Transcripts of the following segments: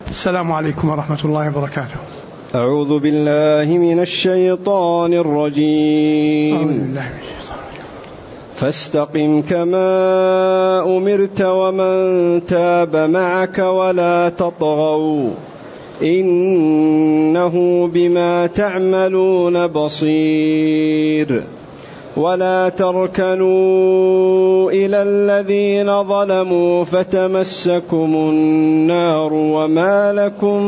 السلام عليكم ورحمة الله وبركاته. أعوذ بالله من الشيطان الرجيم. فاستقم كما أمرت ومن تاب معك ولا تطغوا إنه بما تعملون بصير. ولا تركنوا إلى الذين ظلموا فتمسكم النار وما لكم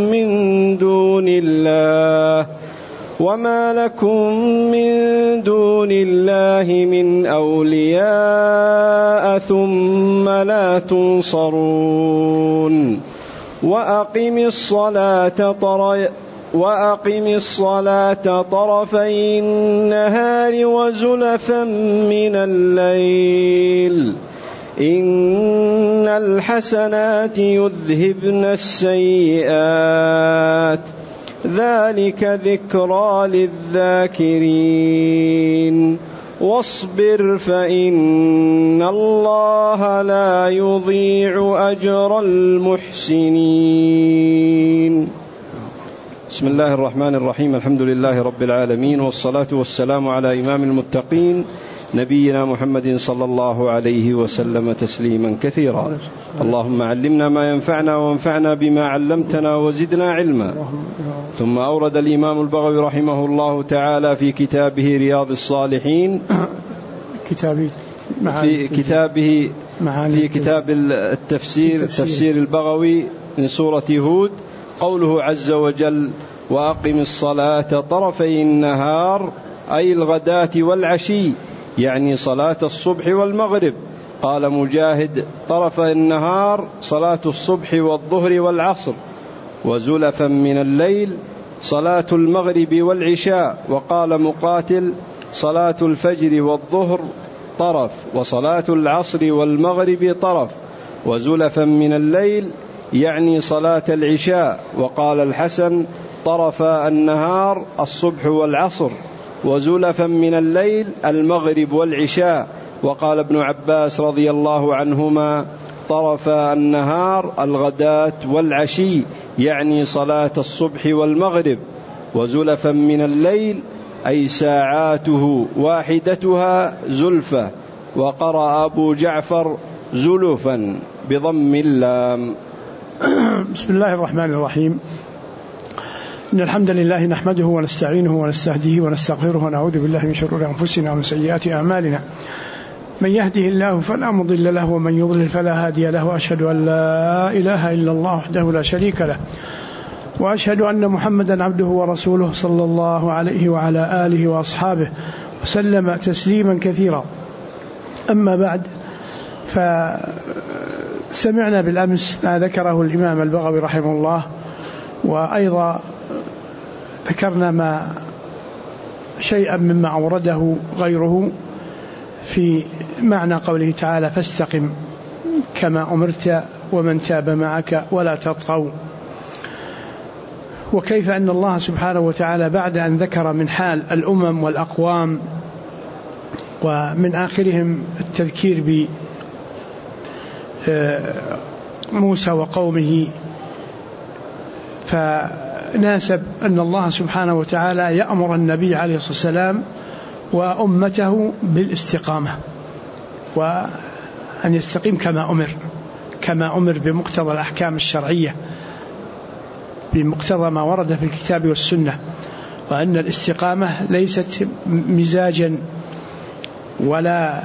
من دون الله من أولياء ثم لا تنصرون. وأقم الصلاة طرفي النهار وزلفا من الليل إن الحسنات يذهبن السيئات ذلك ذكرى للذاكرين. واصبر فإن الله لا يضيع أجر المحسنين. بسم الله الرحمن الرحيم. الحمد لله رب العالمين، والصلاة والسلام على إمام المتقين نبينا محمد صلى الله عليه وسلم تسليما كثيرا. اللهم علمنا ما ينفعنا وانفعنا بما علمتنا وزدنا علما. ثم أورد الإمام البغوي رحمه الله تعالى في كتابه رياض الصالحين في كتاب التفسير تفسير البغوي من سورة هود قوله عز وجل: وأقم الصلاة طرفي النهار أي الغداة والعشي، يعني صلاة الصبح والمغرب. قال مجاهد: طرفي النهار صلاة الصبح والظهر والعصر، وزلفا من الليل صلاة المغرب والعشاء. وقال مقاتل: صلاة الفجر والظهر طرف، وصلاة العصر والمغرب طرف، وزلفا من الليل يعني صلاة العشاء. وقال الحسن: طرف النهار الصبح والعصر، وزلفا من الليل المغرب والعشاء. وقال ابن عباس رضي الله عنهما: طرف النهار الغداة والعشي، يعني صلاة الصبح والمغرب. وزلفا من الليل أي ساعاته واحدتها زلفة. وقرأ أبو جعفر زلفا بضم اللام. بسم الله الرحمن الرحيم. إن الحمد لله نحمده ونستعينه ونستهديه ونستغفره ونعوذ بالله من شرور أنفسنا ومن سيئات أعمالنا. من يهده الله فلا مضل له ومن يضلل فلا هادي له. وأشهد أن لا إله إلا الله وحده لا شريك له، وأشهد أن محمدا عبده ورسوله صلى الله عليه وعلى آله وأصحابه وسلم تسليما كثيرا. أما بعد، فسمعنا بالأمس ما ذكره الإمام البغوي رحمه الله، وأيضا ذكرنا شيئا مما أورده غيره في معنى قوله تعالى: فاستقم كما أمرت ومن تاب معك ولا تطغوا. وكيف أن الله سبحانه وتعالى بعد أن ذكر من حال الأمم والأقوام ومن آخرهم التذكير بموسى وقومه، فناسب أن الله سبحانه وتعالى يأمر النبي عليه الصلاة والسلام وأمته بالاستقامة، وأن يستقيم كما أمر بمقتضى الأحكام الشرعية، بمقتضى ما ورد في الكتاب والسنة. وأن الاستقامة ليست مزاجا ولا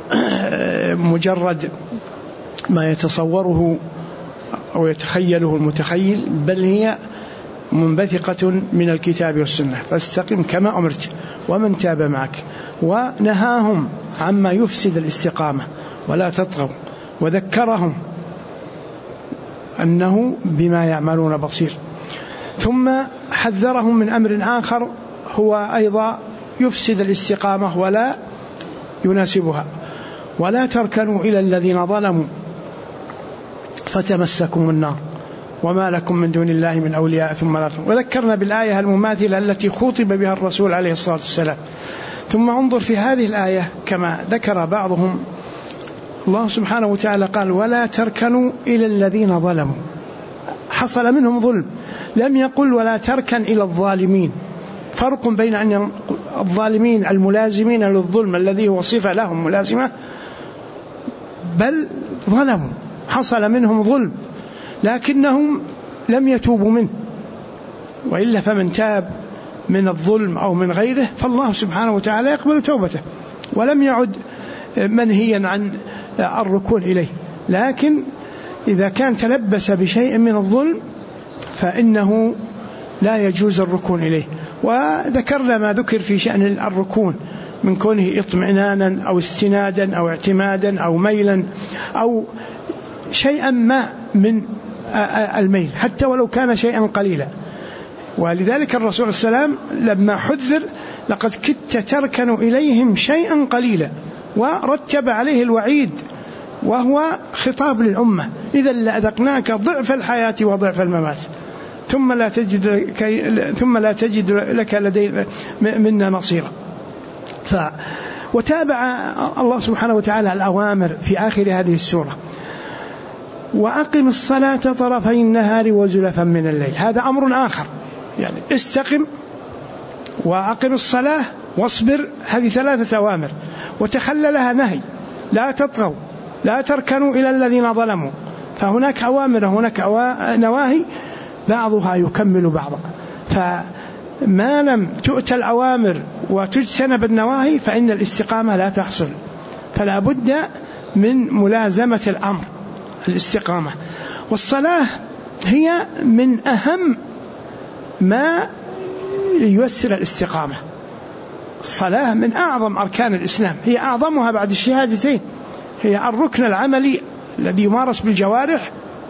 مجرد ما يتصوره أو يتخيله المتخيل، بل هي منبثقة من الكتاب والسنة. فاستقم كما أمرت ومن تاب معك. ونهاهم عما يفسد الاستقامة ولا تطغوا، وذكرهم أنه بما يعملون بصير. ثم حذرهم من أمر آخر هو أيضا يفسد الاستقامة ولا يناسبها: ولا تركنوا إلى الذين ظلموا فتمسكم النار وما لكم من دون الله من أولياء ثم لا تنصرون. وذكرنا بالآية المماثلة التي خاطب بها الرسول عليه الصلاة والسلام. ثم انظر في هذه الآية كما ذكر بعضهم، الله سبحانه وتعالى قال: ولا تركنوا إلى الذين ظلموا. حصل منهم ظلم. لم يقل ولا تركن إلى الظالمين، فرق بين أن الظالمين الملازمين للظلم الذي هو صفة لهم ملازمة، بل ظلموا حصل منهم ظلم لكنهم لم يتوبوا منه، وإلا فمن تاب من الظلم أو من غيره فالله سبحانه وتعالى يقبل توبته، ولم يعد منهيا عن الركون إليه. لكن إذا كان تلبس بشيء من الظلم فإنه لا يجوز الركون إليه. وذكرنا ما ذكر في شأن الركون من كونه اطمئنانا أو استنادا أو اعتمادا أو ميلا أو شيئا ما من الميل، حتى ولو كان شيئا قليلا. ولذلك الرسول صلى الله عليه وسلم لما حذر لقد كدت تركن إليهم شيئا قليلا، ورتب عليه الوعيد وهو خطاب للأمة: إذا لأذقناك ضعف الحياة وضعف الممات ثم لا تجد لك لدينا منا نصيرا. وتابع الله سبحانه وتعالى الأوامر في آخر هذه السورة: وأقم الصلاة طرفي النهار وزلفا من الليل. هذا أمر آخر، يعني استقم وأقم الصلاة واصبر، هذه 3 أوامر، وتخللها نهي: لا تطغوا، لا تركنوا إلى الذين ظلموا. فهناك أوامر هناك نواهي بعضها يكمل بعضا، فما لم تؤتى الأوامر وتجتنب النواهي فإن الاستقامة لا تحصل، فلا بد من ملازمة الأمر، الاستقامة. والصلاة هي من أهم ما ييسر الاستقامة. الصلاة من أعظم أركان الإسلام، هي أعظمها بعد الشهادتين، هي الركن العملي الذي يمارس بالجوارح،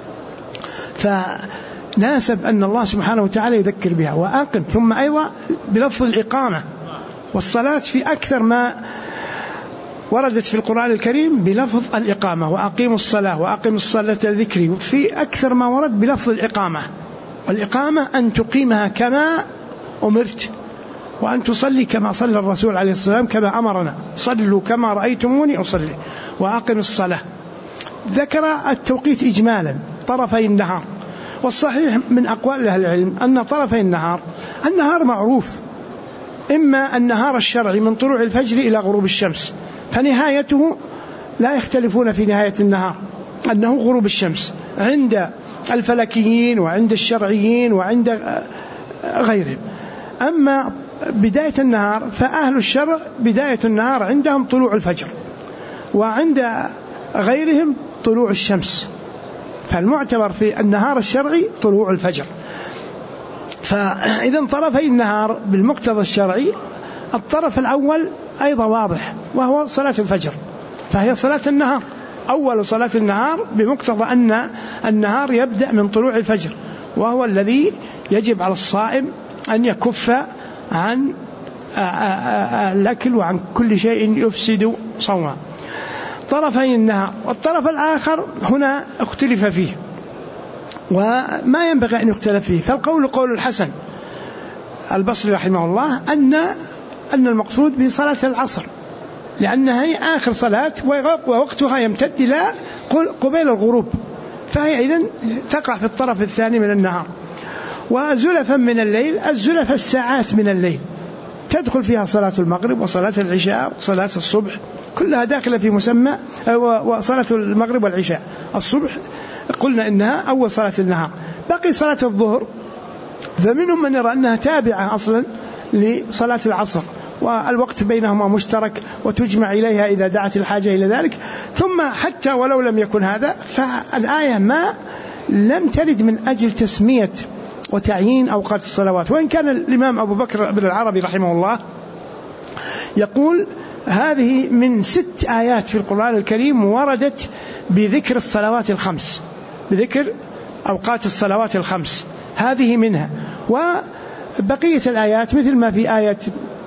فناسب أن الله سبحانه وتعالى يذكر بها. وأقم، ثم أيضا بلفظ الإقامة، والصلاة في أكثر ما وردت في القرآن الكريم بلفظ الإقامة: وأقيموا الصلاة وأقم الصلاة ذكري، في أكثر ما ورد بلفظ الإقامة. والإقامة أن تقيمها كما أمرت، وأن تصلي كما صلى الرسول عليه الصلاة والسلام كما أمرنا: صلوا كما رأيتموني أصلي. وأقم الصلاة. ذكر التوقيت إجمالا طرفي النهار، والصحيح من أقوال أهل العلم أن طرفي النهار معروف، إما النهار الشرعي من طلوع الفجر إلى غروب الشمس، فنهايته لا يختلفون في نهاية النهار أنه غروب الشمس عند الفلكيين وعند الشرعيين وعند غيرهم. أما بداية النهار فأهل الشرع بداية النهار عندهم طلوع الفجر، وعند غيرهم طلوع الشمس، فالمعتبر في النهار الشرعي طلوع الفجر. فإذا طرفي النهار بالمقتضى الشرعي، الطرف الأول أيضا واضح وهو صلاة الفجر، فهي صلاة النهار، أول صلاة النهار بمقتضى أن النهار يبدأ من طلوع الفجر، وهو الذي يجب على الصائم أن يكف عن الأكل وعن كل شيء يفسد صومه. طرفي النهار. والطرف الآخر هنا اختلف فيه، وما ينبغي أن يختلف فيه، فالقول قول الحسن البصري رحمه الله أن المقصود بصلاة العصر، لأنها هي آخر صلاة ووقتها يمتد إلى قبيل الغروب، فهي إذن تقع في الطرف الثاني من النهار. وزلفا من الليل، الزلف الساعات من الليل تدخل فيها صلاة المغرب وصلاة العشاء وصلاة الصبح، كلها داخلة في مسمى. وصلاة المغرب والعشاء، الصبح قلنا إنها أول صلاة النهار. بقي صلاة الظهر، فمنهم من يرى أنها تابعة أصلا لصلاة العصر، والوقت بينهما مشترك وتجمع إليها إذا دعت الحاجة إلى ذلك. ثم حتى ولو لم يكن هذا، فالآية ما لم ترد من أجل تسمية وتعيين أوقات الصلوات، وإن كان الإمام أبو بكر بن العربي رحمه الله يقول هذه من 6 آيات في القرآن الكريم وردت بذكر الصلوات الخمس، بذكر أوقات الصلوات الخمس، هذه منها. وبقية الآيات مثل ما في آية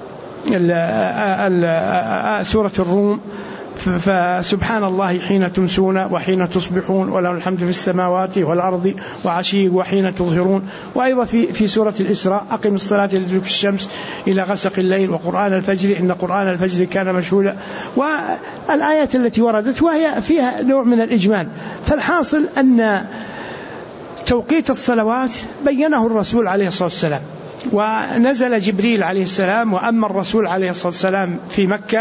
سورة الروم: فسبحان الله حين تمسون وحين تصبحون وله الحمد في السماوات والأرض وعشي وحين تظهرون. وأيضا في سورة الإسراء: أقم الصلاة لدلوك الشمس إلى غسق الليل وقرآن الفجر إن قرآن الفجر كان مشهودا. والآيات التي وردت وهي فيها نوع من الإجمال. فالحاصل أن توقيت الصلوات بينه الرسول عليه الصلاة والسلام، ونزل جبريل عليه السلام وأما الرسول عليه الصلاة والسلام في مكة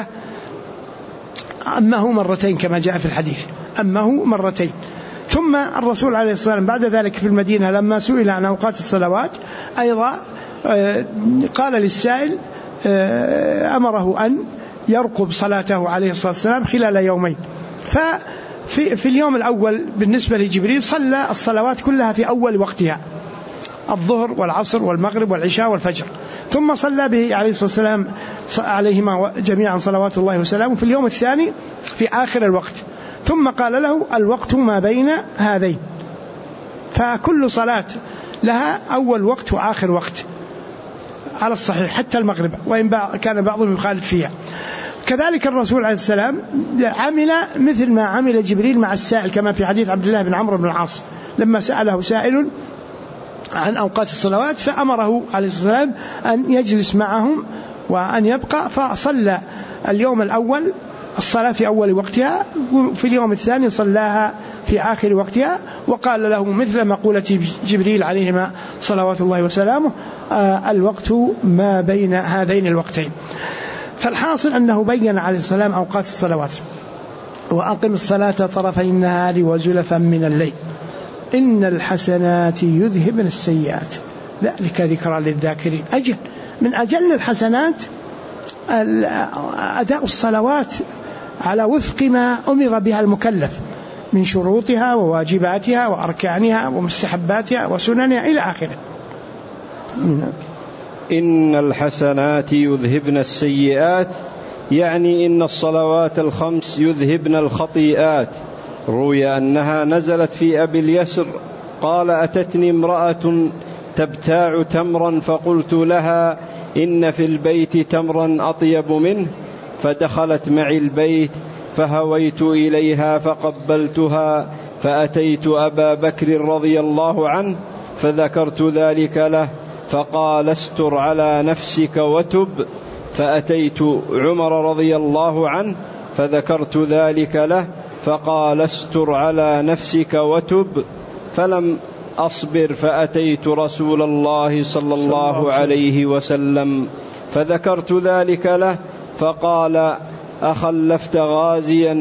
أمه مرتين كما جاء في الحديث، أمه مرتين. ثم الرسول عليه الصلاة والسلام بعد ذلك في المدينة لما سئل عن أوقات الصلوات أيضا قال للسائل أمره أن يرقب صلاته عليه الصلاة والسلام خلال يومين. ففي اليوم الأول بالنسبة لجبريل صلى الصلوات كلها في أول وقتها، الظهر والعصر والمغرب والعشاء والفجر، ثم صلى به عليه الصلاة والسلام عليهما جميعا صلوات الله وسلامه في اليوم الثاني في آخر الوقت، ثم قال له الوقت ما بين هذين. فكل صلاة لها أول وقت وآخر وقت على الصحيح حتى المغرب، وإن كان بعضهم يخالف فيها. كذلك الرسول عليه السلام عمل مثل ما عمل جبريل مع السائل، كما في حديث عبد الله بن عمرو بن العاص لما سأله سائل عن أوقات الصلوات فأمره عليه الصلاة والسلام أن يجلس معهم وأن يبقى، فصلى اليوم الأول الصلاة في أول وقتها، وفي اليوم الثاني صلاها في آخر وقتها، وقال له مثل مقولة جبريل عليهما صلوات الله وسلامه الوقت ما بين هذين الوقتين. فالحاصل أنه بين عليه السلام أوقات الصلوات: وأقم الصلاة طرفي النهار وزلفا من الليل إن الحسنات يذهبن السيئات ذلك ذكرى للذاكرين. من أجل الحسنات أداء الصلوات على وفق ما أمر بها المكلف من شروطها وواجباتها وأركانها ومستحباتها وسننها إلى آخره. إن الحسنات يذهبن السيئات، يعني إن الصلوات الخمس يذهبن الخطيئات. روي أنها نزلت في أبي اليسر قال: أتتني امرأة تبتاع تمرا فقلت لها: إن في البيت تمرا أطيب منه، فدخلت معي البيت فهويت إليها فقبلتها، فأتيت أبا بكر رضي الله عنه فذكرت ذلك له فقال: استر على نفسك وتب. فأتيت عمر رضي الله عنه فذكرت ذلك له فقال: استر على نفسك وتب. فلم أصبر فأتيت رسول الله صلى الله عليه وسلم فذكرت ذلك له فقال: أخلفت غازيا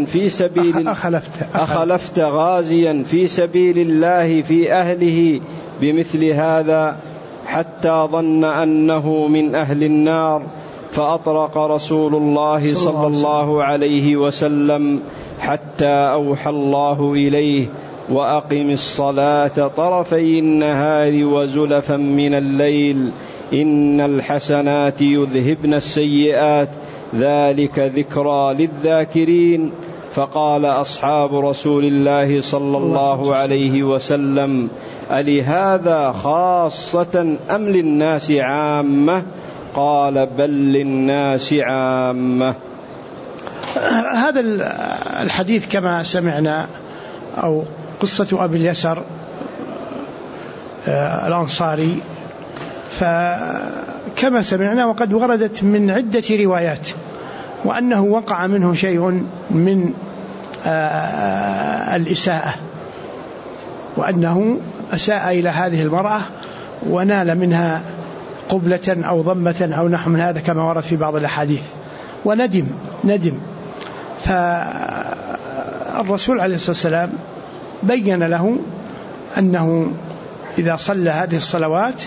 في سبيل الله في أهله بمثل هذا، حتى ظن أنه من أهل النار. فأطرق رسول الله صلى الله عليه وسلم حتى أوحى الله إليه: وأقم الصلاة طرفي النهار وزلفا من الليل إن الحسنات يذهبن السيئات ذلك ذكرى للذاكرين. فقال أصحاب رسول الله صلى الله عليه وسلم: ألهذا خاصة أم للناس عامة؟ قال: بل للناس عامة. هذا الحديث كما سمعنا، أو قصة أبي اليسر الأنصاري، فكما سمعنا وقد وردت من عدة روايات، وأنه وقع منه شيء من الإساءة، وأنه أساء إلى هذه المرأة ونال منها قبلة أو ضمة أو نحو من هذا كما ورد في بعض الأحاديث، وندم. فالرسول عليه الصلاة والسلام بين له أنه إذا صلى هذه الصلوات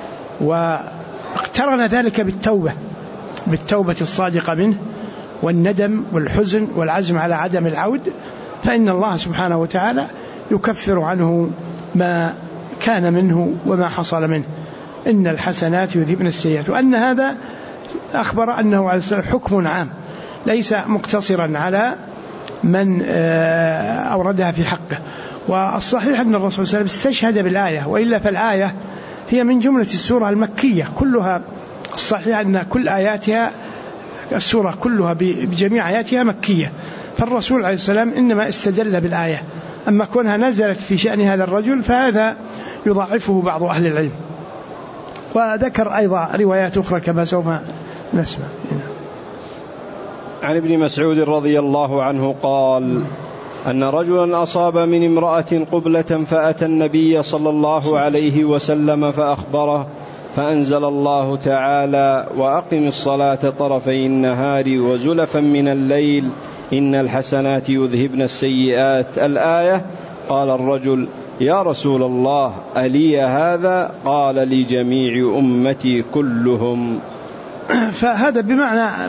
واقترن ذلك بالتوبة الصادقة منه والندم والحزن والعزم على عدم العود، فإن الله سبحانه وتعالى يكفر عنه ما كان منه وما حصل منه. إن الحسنات يذهبن السيئات. وأن هذا أخبر أنه على حكم عام ليس مقتصرا على من أوردها في حقه. والصحيح أن الرسول صلى الله عليه وسلم استشهد بالآية، وإلا فالآية هي من جملة السورة المكية كلها. الصحيح أن كل آياتها، السورة كلها بجميع آياتها مكية، فالرسول عليه السلام إنما استدل بالآية. أما كونها نزلت في شأن هذا الرجل فهذا يضاعفه بعض أهل العلم. وذكر أيضا روايات أخرى كما سوف نسمع. عن ابن مسعود رضي الله عنه قال: أن رجلا أصاب من امرأة قبلة فأتى النبي صلى الله عليه وسلم فأخبره، فأنزل الله تعالى: وأقم الصلاة طرفي النهار وزلفا من الليل إن الحسنات يذهبن السيئات، الآية. قال الرجل: يا رسول الله، ألي هذا؟ قال: لجميع أمتي كلهم. فهذا بمعنى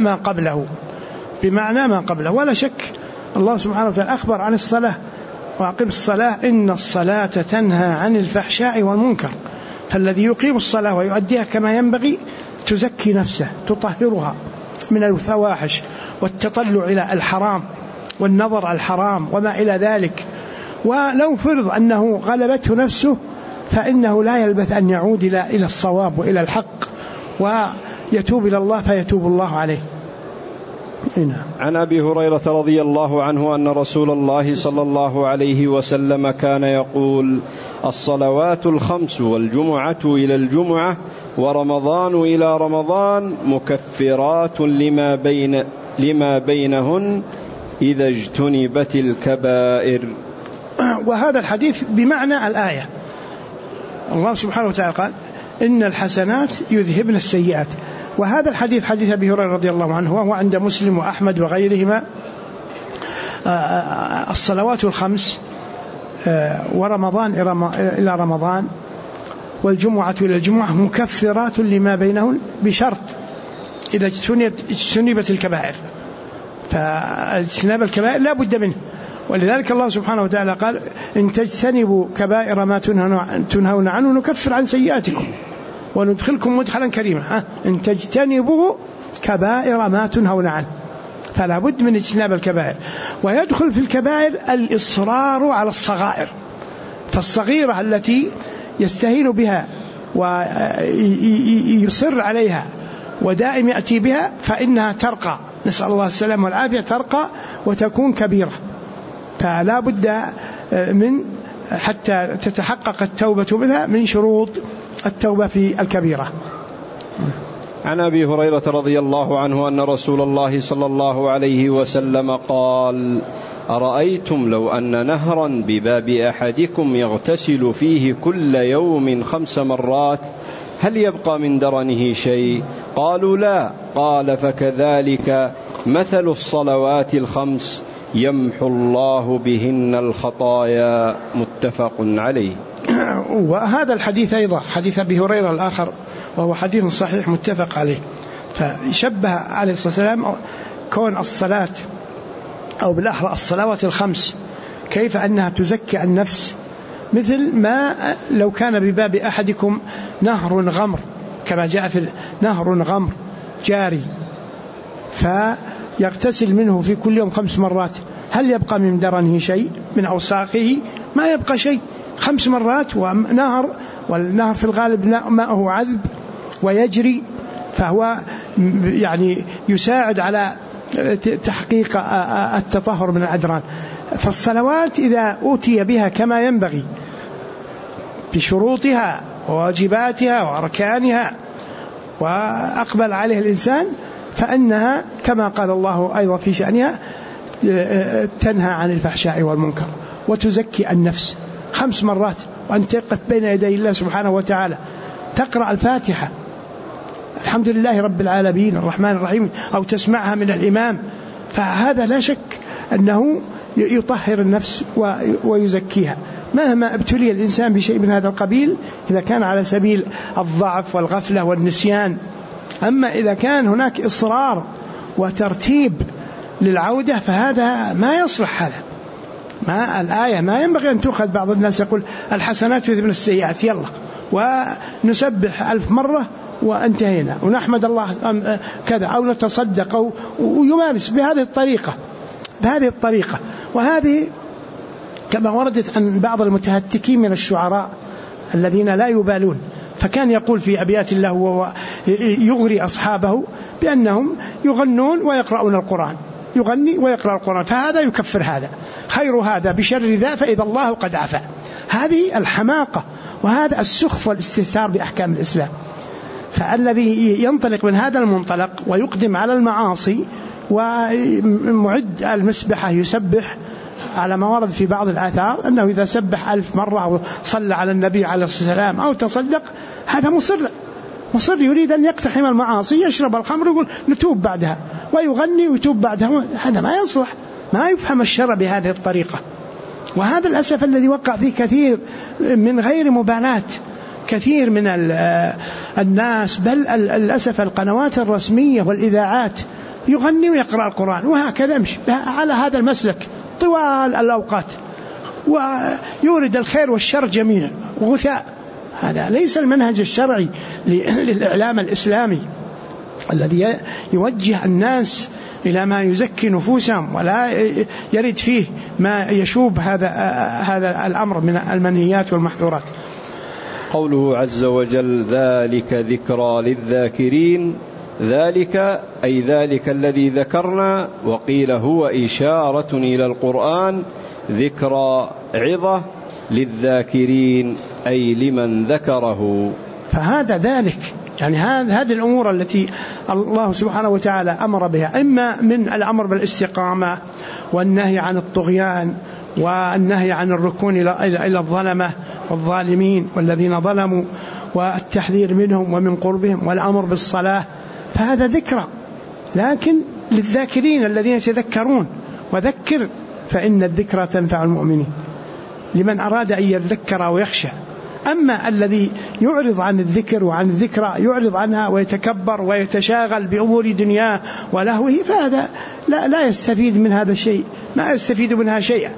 ما قبله، ولا شك الله سبحانه وتعالى أخبر عن الصلاة: وأقم الصلاة إن الصلاة تنهى عن الفحشاء والمنكر. فالذي يقيم الصلاة ويؤديها كما ينبغي تزكي نفسه، تطهرها من الفواحش والتطلع إلى الحرام والنظر على الحرام وما إلى ذلك. ولو فرض أنه غلبته نفسه فإنه لا يلبث أن يعود إلى الصواب وإلى الحق ويتوب إلى الله فيتوب الله عليه. عن أبي هريرة رضي الله عنه أن رسول الله صلى الله عليه وسلم كان يقول: الصلوات الخمس والجمعة إلى الجمعة ورمضان إلى رمضان مكفرات لما بينهن إذا اجتنبت الكبائر. وهذا الحديث بمعنى الآية. الله سبحانه وتعالى قال: إن الحسنات يذهبن السيئات. وهذا الحديث حديث أبي هريرة رضي الله عنه، وهو عند مسلم وأحمد وغيرهما: الصلوات الخمس ورمضان إلى رمضان والجمعة إلى الجمعة مكفرات لما بينهن بشرط إذا اجتنبت الكبائر. فاجتناب الكبائر لا بد منه، ولذلك الله سبحانه وتعالى قال: إن تجتنبوا كبائر ما تنهون عنه نكفر عن سيئاتكم وندخلكم مدخلا كريما. إن تجتنبوا كبائر ما تنهون عنه، فلا بد من اجتناب الكبائر. ويدخل في الكبائر الإصرار على الصغائر، فالصغيرة التي يستهين بها ويصر عليها ودائم يأتي بها فإنها ترقى، نسأل الله السلامة والعافية، ترقى وتكون كبيرة. فلا بد من حتى تتحقق التوبة منها من شروط التوبة في الكبيرة. عن أبي هريرة رضي الله عنه أن رسول الله صلى الله عليه وسلم قال: أرأيتم لو أن نهرا بباب أحدكم يغتسل فيه كل يوم 5 مرات هل يبقى من درنه شيء؟ قالوا: لا. قال: فكذلك مثل الصلوات الخمس يمحو الله بهن الخطايا. متفق عليه. وهذا الحديث أيضا حديث أبي هريرة الآخر وهو حديث صحيح متفق عليه. فشبه عليه الصلاة والسلام كون الصلاة أو بالأحرى الصلوات الخمس كيف أنها تزكي النفس، مثل ما لو كان بباب أحدكم نهر غمر، كما جاء في نهر غمر جاري فيغتسل منه في كل يوم 5 مرات، هل يبقى من درنه شيء من أوساقه؟ ما يبقى شيء. 5 مرات ونهر، والنهر في الغالب ماءه عذب ويجري، فهو يعني يساعد على تحقيق التطهر من الأدران. فالصلوات إذا أوتي بها كما ينبغي بشروطها وواجباتها وأركانها وأقبل عليه الإنسان فإنها كما قال الله أيضا في شأنها تنهى عن الفحشاء والمنكر وتزكي النفس. 5 مرات وأن تقف بين يدي الله سبحانه وتعالى تقرأ الفاتحة الحمد لله رب العالمين الرحمن الرحيم أو تسمعها من الإمام، فهذا لا شك أنه يطهر النفس ويزكيها مهما ابتلي الإنسان بشيء من هذا القبيل، إذا كان على سبيل الضعف والغفلة والنسيان. أما إذا كان هناك إصرار وترتيب للعودة فهذا ما يصلح. هذا ما الآية ما ينبغي أن تأخذ. بعض الناس يقول الحسنات يذهبن السيئات، يلا ونسبح 1000 مرة وانتهينا ونحمد الله كذا أو نتصدق أو ويمارس بهذه الطريقة. وهذه كما وردت عن بعض المتهتكين من الشعراء الذين لا يبالون، فكان يقول في أبيات الله وهو يغري أصحابه بأنهم يغنون ويقرؤون القرآن، يغني ويقرأ القرآن، فهذا يكفر هذا، خير هذا بشر ذا فإذا الله قد عفا. هذه الحماقة وهذا السخف والاستهتار بأحكام الإسلام. فالذي ينطلق من هذا المنطلق ويقدم على المعاصي ومعد المسبحة يسبح على ما ورد في بعض الآثار أنه إذا سبح 1000 مرة أو صلى على النبي عليه الصلاة والسلام أو تصدق هذا مصر يريد أن يقتحم المعاصي، يشرب الخمر يقول نتوب بعدها، ويغني ويتوب بعدها. هذا ما يصلح، ما يفهم الشرع بهذه الطريقة. وهذا الأسف الذي وقع فيه كثير من غير مبالاة كثير من الناس، بل الأسف القنوات الرسمية والإذاعات يغني ويقرأ القرآن، وهكذا يمشي على هذا المسلك طوال الأوقات، ويورد الخير والشر جميع غثاء. هذا ليس المنهج الشرعي للإعلام الإسلامي الذي يوجه الناس إلى ما يزكي نفوسهم، ولا يرد فيه ما يشوب هذا الأمر من المنهيات والمحظورات. قوله عز وجل ذلك ذكرى للذاكرين، ذلك أي ذلك الذي ذكرنا، وقيل هو إشارة إلى القرآن، ذكرى عظة للذاكرين أي لمن ذكره. فهذا ذلك يعني هذه الأمور التي الله سبحانه وتعالى أمر بها، إما من الأمر بالاستقامة والنهي عن الطغيان والنهي عن الركون إلى الظلمة والظالمين والذين ظلموا والتحذير منهم ومن قربهم، والأمر بالصلاة، فهذا ذكرى لكن للذاكرين الذين يتذكرون. وذكر فإن الذكرى تنفع المؤمنين، لمن أراد أن يذكر ويخشى. أما الذي يعرض عن الذكر وعن الذكرى يعرض عنها ويتكبر ويتشاغل بأمور دنياه ولهوه، فهذا لا يستفيد من هذا الشيء، ما يستفيد منها شيئا.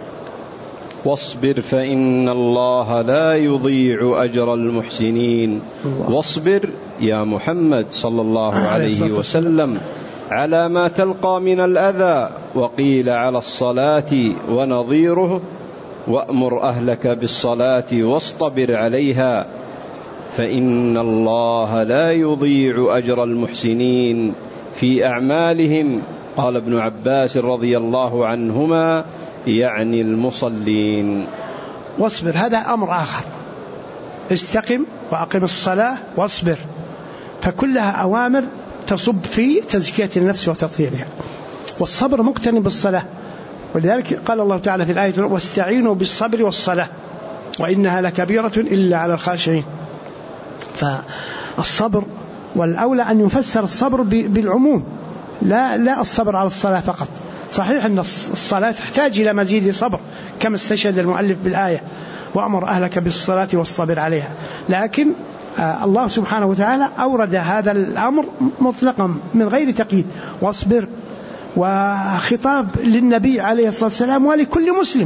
واصبر فإن الله لا يضيع أجر المحسنين. واصبر يا محمد صلى الله عليه وسلم على ما تلقى من الأذى، وقيل على الصلاة ونظيره، وأمر أهلك بالصلاة واصطبر عليها، فإن الله لا يضيع أجر المحسنين في أعمالهم. قال ابن عباس رضي الله عنهما يعني المصلين. واصبر هذا أمر آخر، استقم وأقم الصلاة واصبر، فكلها أوامر تصب في تزكية النفس وتطهيرها. والصبر مقترن بالصلاة، ولذلك قال الله تعالى في الآية واستعينوا بالصبر والصلاة وإنها لكبيرة إلا على الخاشعين. فالصبر والأولى أن يفسر الصبر بالعموم، لا الصبر على الصلاة فقط. صحيح أن الصلاة تحتاج إلى مزيد صبر كما استشهد المؤلف بالآية وأمر أهلك بالصلاة واصطبر عليها، لكن الله سبحانه وتعالى أورد هذا الأمر مطلقا من غير تقييد، واصبر، وخطاب للنبي عليه الصلاة والسلام ولكل مسلم،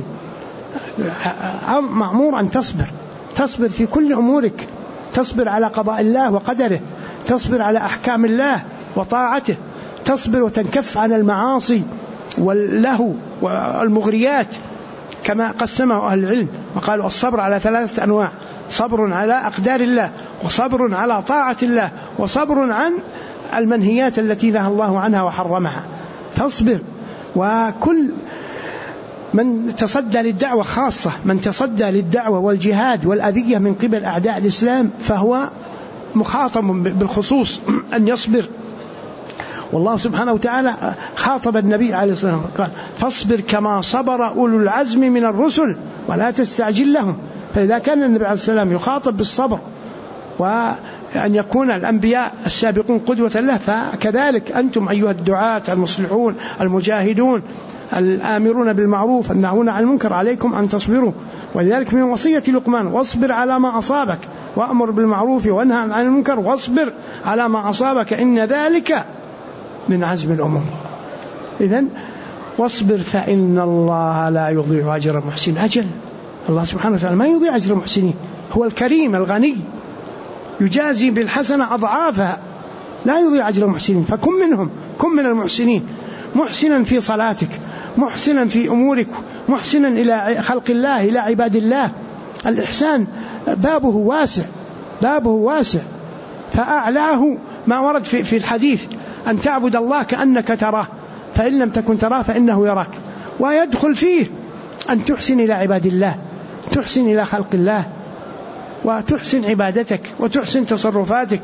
مأمور أن تصبر في كل أمورك، تصبر على قضاء الله وقدره، تصبر على أحكام الله وطاعته، تصبر وتنكف عن المعاصي واللهو والمغريات كما قسمه أهل العلم وقالوا الصبر على 3 أنواع: صبر على أقدار الله، وصبر على طاعة الله، وصبر عن المنهيات التي نهى الله عنها وحرمها. فاصبر. وكل من تصدى للدعوة، خاصة من تصدى للدعوة والجهاد والأذية من قبل أعداء الإسلام، فهو مخاطب بالخصوص أن يصبر. والله سبحانه وتعالى خاطب النبي عليه الصلاة والسلام قال فاصبر كما صبر أولو العزم من الرسل ولا تستعجل لهم. فإذا كان النبي عليه الصلاة والسلام يخاطب بالصبر وأن يكون الأنبياء السابقون قدوة له، فكذلك أنتم أيها الدعاة المصلحون المجاهدون الآمرون بالمعروف الناهون عن المنكر عليكم أن تصبروا. ولذلك من وصية لقمان واصبر على ما أصابك وأمر بالمعروف وانهى عن المنكر واصبر على ما أصابك إن ذلك من عزم الأمور. إذن واصبر فإن الله لا يضيع أجر المحسنين. أجل الله سبحانه وتعالى ما يضيع أجر المحسنين، هو الكريم الغني يجازي بالحسنة أضعافها، لا يضيع أجر المحسنين. فكن منهم، كن من المحسنين، محسنا في صلاتك، محسنا في أمورك، محسنا إلى خلق الله، إلى عباد الله. الإحسان بابه واسع، فأعلاه ما ورد في الحديث أن تعبد الله كأنك تراه، فإن لم تكن تراه فإنه يراك. ويدخل فيه أن تحسن إلى عباد الله، تحسن إلى خلق الله، وتحسن عبادتك، وتحسن تصرفاتك،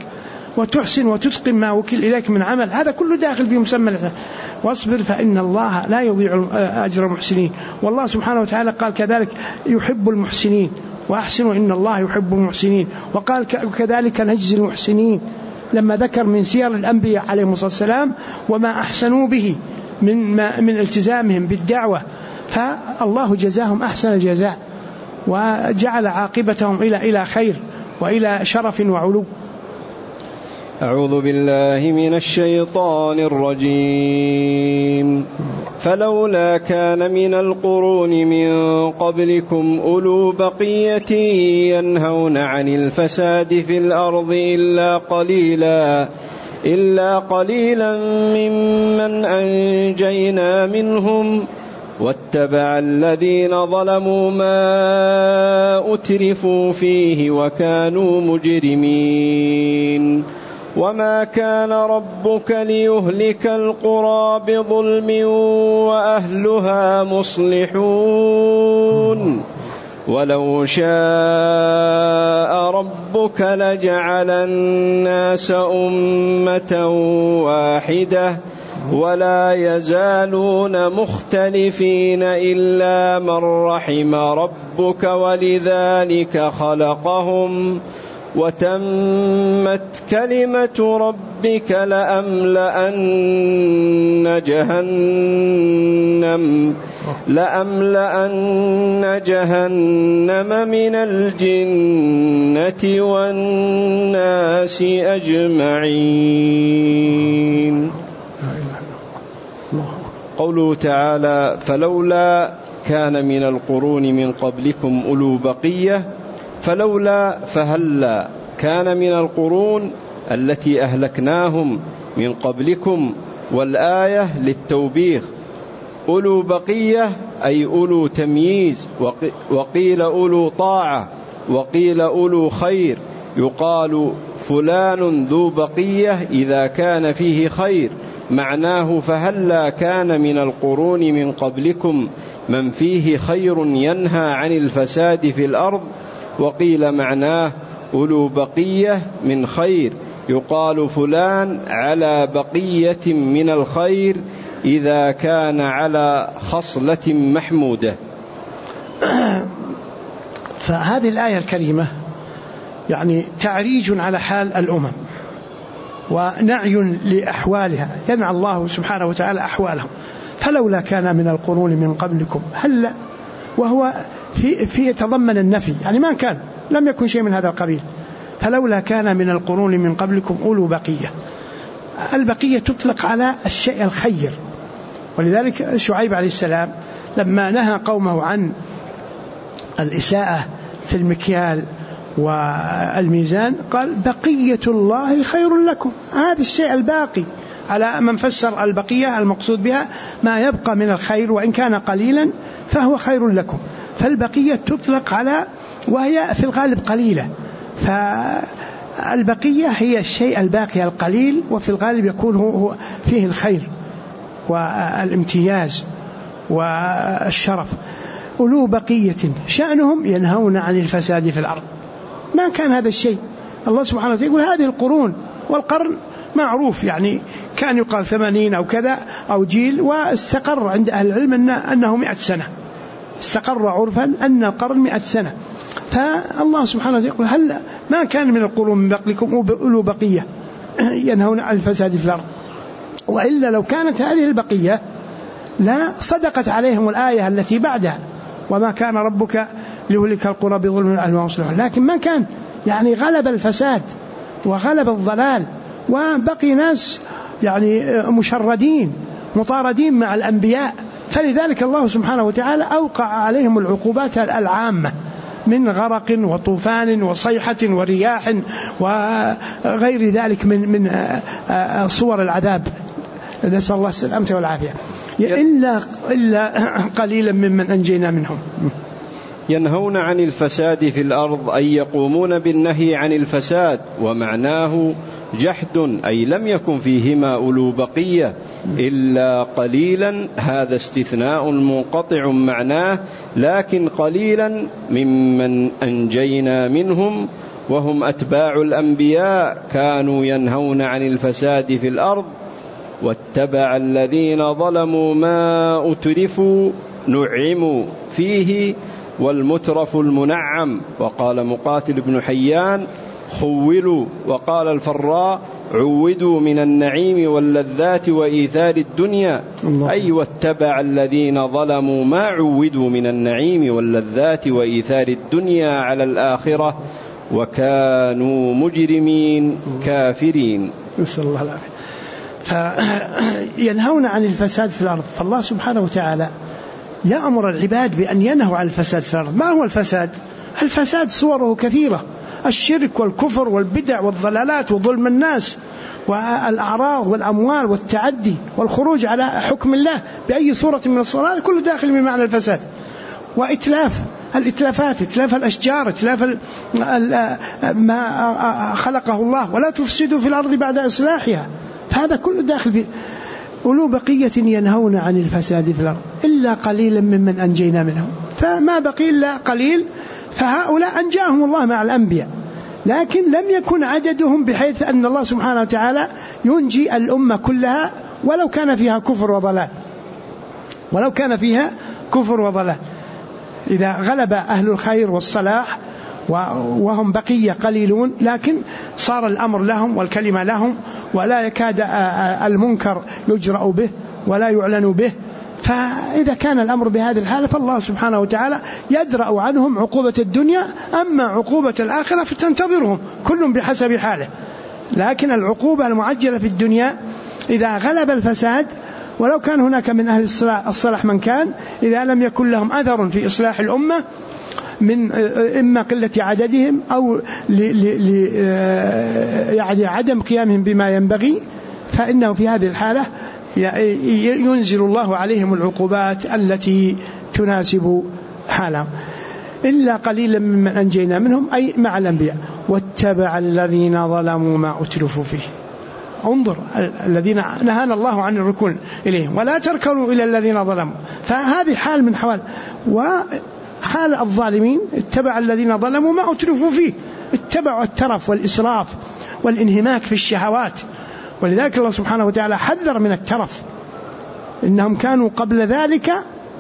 وتحسن وتتقن ما وكل إليك من عمل، هذا كله داخل في مسمى الإحسان. واصبر فإن الله لا يضيع أجر المحسنين، والله سبحانه وتعالى قال كذلك يحب المحسنين وأحسنوا إن الله يحب المحسنين، وقال كذلك نجزي المحسنين لما ذكر من سير الأنبياء عليهم الصلاة والسلام وما أحسنوا به من التزامهم بالدعوة، فالله جزاهم أحسن الجزاء وجعل عاقبتهم إلى خير وإلى شرف وعلو. أعوذ بالله من الشيطان الرجيم. فلولا كان من القرون من قبلكم أولو بقية ينهون عن الفساد في الأرض إلا قليلا ممن أنجينا منهم واتبع الذين ظلموا ما أترفوا فيه وكانوا مجرمين. وما كان ربك ليهلك القرى بظلم وأهلها مصلحون ولو شاء ربك لجعل الناس أمة واحدة ولا يزالون مختلفين إلا من رحم ربك ولذلك خلقهم وتمت كلمة ربك لأملأن جهنم من الجنة والناس أجمعين. قوله تعالى فلولا كان من القرون من قبلكم أولو بقية، فلولا فهلا كان من القرون التي أهلكناهم من قبلكم، والآية للتوبيخ. أولو بقية أي أولو تمييز، وقيل أولو طاعة وقيل أولو خير. يقال فلان ذو بقية إذا كان فيه خير، معناه فهلا كان من القرون من قبلكم من فيه خير ينهى عن الفساد في الأرض. وقيل معناه أولو بقية من خير، يقال فلان على بقية من الخير إذا كان على خصلة محمودة. فهذه الآية الكريمة يعني تعريج على حال الأمم ونعي لأحوالها، ينعى الله سبحانه وتعالى أحوالهم. فلولا كان من القرون من قبلكم، هلا وهو في يتضمن النفي، يعني ما كان، لم يكن شيء من هذا القبيل. فلولا كان من القرون من قبلكم أولو بقية، البقية تطلق على الشيء الخير، ولذلك شعيب عليه السلام لما نهى قومه عن الإساءة في المكيال والميزان قال بقية الله خير لكم. هذا الشيء الباقي، على من فسر البقية المقصود بها ما يبقى من الخير وإن كان قليلا فهو خير لكم. فالبقية تطلق على، وهي في الغالب قليلة، فالبقية هي الشيء الباقي القليل، وفي الغالب يكون هو فيه الخير والامتياز والشرف. أولو بقية شأنهم ينهون عن الفساد في الأرض. ما كان هذا الشيء. الله سبحانه وتعالى يقول هذه القرون، والقرن معروف يعني كان يقال 80 أو كذا أو جيل، واستقر عند أهل العلم أنه 100 سنة، استقر عرفا أن القرن 100 سنة. فالله سبحانه وتعالى يقول هل ما كان من القرون من قبلكم أولو بقية ينهون عن الفساد في الأرض، وإلا لو كانت هذه البقية لا صدقت عليهم الآية التي بعدها وما كان ربك ليهلك القرى بظلم أهلها مصلحون. لكن ما كان، يعني غلب الفساد وغلب الضلال، وبقي ناس يعني مشردين مطاردين مع الأنبياء. فلذلك الله سبحانه وتعالى أوقع عليهم العقوبات العامة من غرق وطوفان وصيحة ورياح وغير ذلك من صور العذاب، نسأل الله السلامة والعافية، إلا قليلا ممن أنجينا منهم. ينهون عن الفساد في الأرض أي يقومون بالنهي عن الفساد، ومعناه جحد، أي لم يكن فيهما أولو بقية إلا قليلا. هذا استثناء منقطع معناه لكن قليلا ممن أنجينا منهم وهم أتباع الأنبياء كانوا ينهون عن الفساد في الأرض واتبع الذين ظلموا ما أترفوا نعموا فيه والمترف المنعم. وقال مقاتل بن حيان خولوا. وقال الفراء عودوا من النعيم واللذات وإيثار الدنيا، أي واتبع الذين ظلموا ما عودوا من النعيم واللذات وإيثار الدنيا على الآخرة وكانوا مجرمين كافرين. نسأل الله العافية. فينهون عن الفساد في الأرض، فالله سبحانه وتعالى يأمر العباد بأن ينهوا عن الفساد في الأرض. ما هو الفساد؟ الفساد صوره كثيرة: الشرك والكفر والبدع والضلالات وظلم الناس والأعراض والأموال والتعدي والخروج على حكم الله بأي صورة من الصورات، كله داخل من معنى الفساد. وإتلاف الإتلافات، إتلاف الأشجار، إتلاف ما خلقه الله، ولا تفسدوا في الأرض بعد إصلاحها، فهذا كله داخل في أولو بقية ينهون عن الفساد في الأرض إلا قليلا ممن أنجينا منهم. فما بقي إلا قليل، فهؤلاء أنجاهم الله مع الأنبياء، لكن لم يكن عددهم بحيث أن الله سبحانه وتعالى ينجي الأمة كلها ولو كان فيها كفر وضلال، ولو كان فيها كفر وضلال. إذا غلب أهل الخير والصلاح وهم بقية قليلون، لكن صار الأمر لهم والكلمة لهم، ولا يكاد المنكر يجرأ به ولا يعلن به. فإذا كان الأمر بهذه الحالة فالله سبحانه وتعالى يدرأ عنهم عقوبة الدنيا، أما عقوبة الآخرة فتنتظرهم كل بحسب حاله. لكن العقوبة المعجلة في الدنيا إذا غلب الفساد، ولو كان هناك من أهل الصلاح من كان، إذا لم يكن لهم أثر في إصلاح الأمة من إما قلة عددهم أو يعني عدم قيامهم بما ينبغي، فإنه في هذه الحالة ينزل الله عليهم العقوبات التي تناسب حالهم. إلا قليلا ممن أنجينا منهم، أي مع الأنبياء. واتبع الذين ظلموا ما أترفوا فيه. انظر، الذين نهانا الله عن الركون إليهم، ولا تركنوا إلى الذين ظلموا. فهذه حال من حوال. وحال الظالمين اتبع الذين ظلموا ما أترفوا فيه، اتبعوا الترف والإسراف والانهماك في الشهوات. ولذلك الله سبحانه وتعالى حذر من الترف، إنهم كانوا قبل ذلك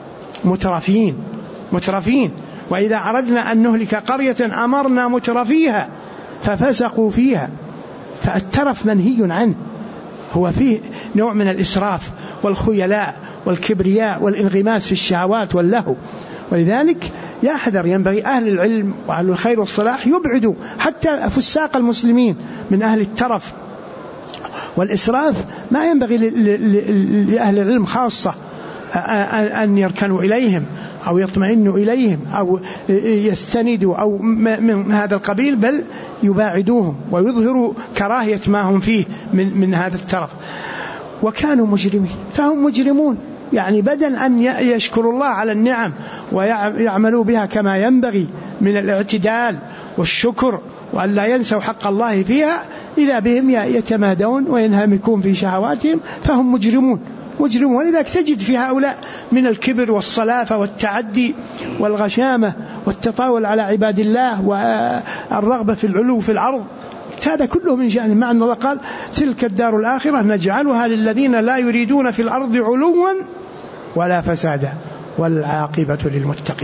مترفين. وإذا أردنا أن نهلك قرية أمرنا مترفيها ففسقوا فيها. فالترف منهي عنه، هو فيه نوع من الإسراف والخيلاء والكبرياء والانغماس في الشهوات واللهو. ولذلك يحذر، ينبغي أهل العلم وأهل الخير والصلاح يبعدوا حتى فساق المسلمين من أهل الترف والإسراف. ما ينبغي لأهل العلم خاصة أن يركنوا إليهم أو يطمئنوا إليهم أو يستندوا أو من هذا القبيل، بل يباعدوهم ويظهروا كراهية ما هم فيه من هذا الترف. وكانوا مجرمين، فهم مجرمون. يعني بدل أن يشكروا الله على النعم ويعملوا بها كما ينبغي من الاعتدال والشكر وأن لا ينسوا حق الله فيها، إذا بهم يتمادون وينهمكون في شهواتهم، فهم مجرمون. ولذلك تجد في هؤلاء من الكبر والصلافة والتعدي والغشامة والتطاول على عباد الله والرغبة في العلو في العرض. هذا كله من شأن، مع أن الله قال تلك الدار الآخرة نجعلها للذين لا يريدون في الأرض علوا ولا فسادا والعاقبة للمتقين.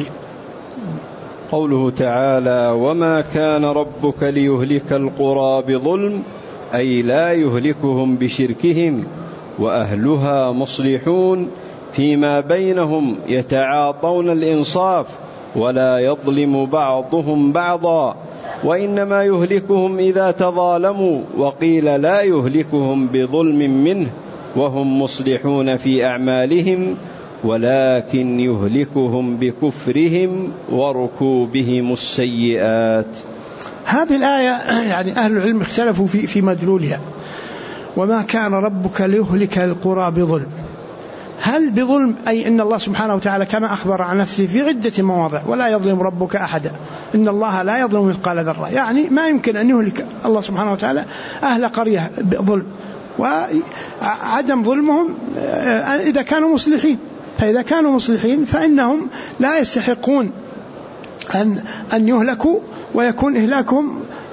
قوله تعالى: وما كان ربك ليهلك القرى بظلم، أي لا يهلكهم بشركهم، وأهلها مصلحون فيما بينهم يتعاطون الإنصاف ولا يظلم بعضهم بعضا، وإنما يهلكهم إذا تظالموا، وقيل لا يهلكهم بظلم منه وهم مصلحون في أعمالهم، ولكن يهلكهم بكفرهم وركوبهم السيئات. هذه الآية يعني أهل العلم اختلفوا في مدلولها. وما كان ربك ليهلك القرى بظلم، هل بظلم أي أن الله سبحانه وتعالى كما أخبر عن نفسه في عدة مواضع ولا يظلم ربك أحدا، إن الله لا يظلم مثقال ذرة، يعني ما يمكن أن يهلك الله سبحانه وتعالى أهل قرية بظلم، وعدم ظلمهم إذا كانوا مصلحين. فإذا كانوا مصلحين فإنهم لا يستحقون أن يهلكوا، ويكون إهلاكهم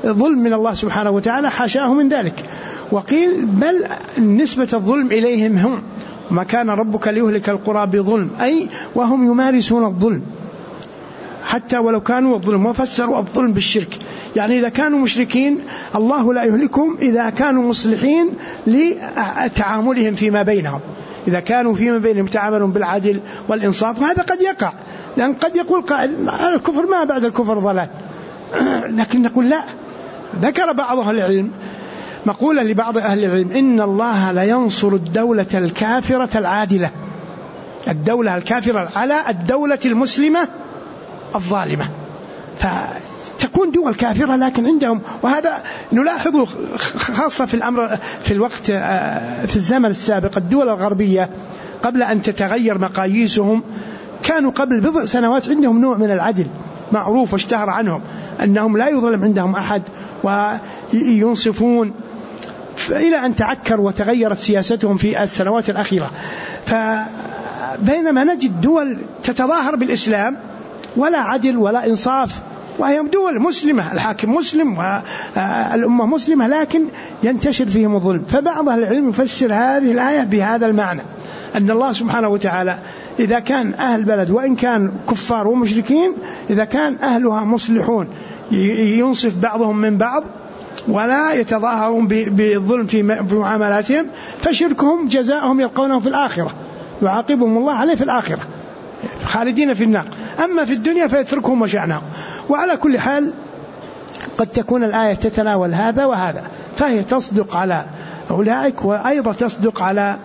ظلم من الله سبحانه وتعالى، حاشاه من ذلك. وقيل بل نسبة الظلم إليهم هم، ما كان ربك ليهلك القرى بظلم، أي وهم يمارسون الظلم حتى ولو كانوا الظلم. وفسروا الظلم بالشرك، يعني إذا كانوا مشركين الله لا يهلكهم إذا كانوا مصلحين لتعاملهم فيما بينهم، إذا كانوا فيما بينهم تعاملون بالعدل والإنصاف. وهذا قد يقع، لأن قد يقول قائل الكفر ما بعد الكفر ضلال، لكن نقول لا. ذكر بعض أهل العلم مقولة لبعض أهل العلم: إن الله لا ينصر الدولة الكافرة العادلة، الدولة الكافرة على الدولة المسلمة الظالمة. فتكون دول كافرة لكن عندهم، وهذا نلاحظه خاصة في الأمر في الوقت في الزمن السابق. الدول الغربية قبل أن تتغير مقاييسهم كانوا قبل بضع سنوات عندهم نوع من العدل معروف واشتهر عنهم أنهم لا يظلم عندهم أحد وينصفون، إلى أن تعكر وتغيرت سياستهم في السنوات الأخيرة. فبينما نجد دول تتظاهر بالإسلام ولا عدل ولا إنصاف، وهي دول مسلمة، الحاكم مسلم والأمة مسلمة، لكن ينتشر فيهم الظلم. فبعض أهل العلم يفسر هذه الآية بهذا المعنى، أن الله سبحانه وتعالى إذا كان أهل بلد وإن كان كفار ومشركين، إذا كان أهلها مصلحون ينصف بعضهم من بعض ولا يتظاهرون بالظلم في معاملاتهم، فشركهم جزاؤهم يلقونه في الآخرة، يعاقبهم الله عليه في الآخرة خالدين في النار. أما في الدنيا فيتركهم وشأنهم. وعلى كل حال قد تكون الآية تتناول هذا وهذا، فهي تصدق على أولئك، وأيضا تصدق على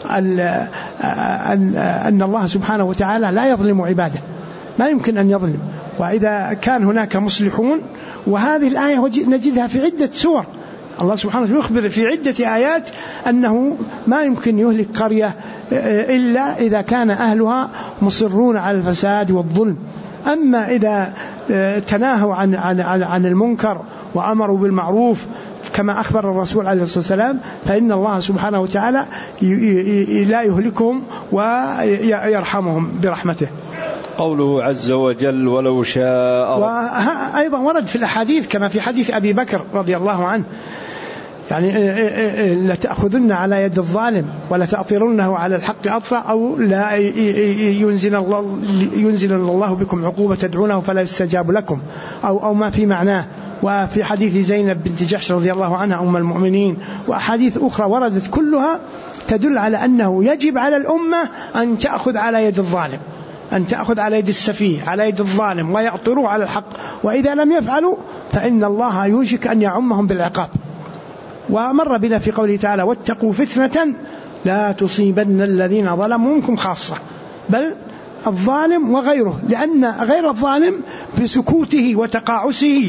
أن الله سبحانه وتعالى لا يظلم عباده، ما يمكن أن يظلم. وإذا كان هناك مصلحون، وهذه الآية نجدها في عدة سور، الله سبحانه وتعالى يخبر في عدة آيات أنه ما يمكن يهلك قرية إلا إذا كان أهلها مصرون على الفساد والظلم. أما إذا تناهوا عن المنكر وأمروا بالمعروف كما أخبر الرسول عليه الصلاة والسلام، فإن الله سبحانه وتعالى لا يهلكهم ويرحمهم برحمته. قوله عز وجل ولو شاء. وأيضا ورد في الأحاديث كما في حديث أبي بكر رضي الله عنه، يعني لتأخذن على يد الظالم ولا تأطرنه على الحق أطرا، أو لا ينزل الله بكم عقوبة تدعونه فلا يستجاب لكم، أو ما في معناه. وفي حديث زينب بنت جحش رضي الله عنها أم المؤمنين، وأحاديث أخرى وردت كلها تدل على أنه يجب على الأمة أن تأخذ على يد الظالم، أن تأخذ على يد السفيه، على يد الظالم، ويأطروا على الحق. وإذا لم يفعلوا فإن الله يوشك أن يعمهم بالعقاب. ومر بنا في قوله تعالى واتقوا فتنة لا تصيبن الذين ظلموا منكم خاصة، بل الظالم وغيره، لأن غير الظالم بسكوته وتقاعسه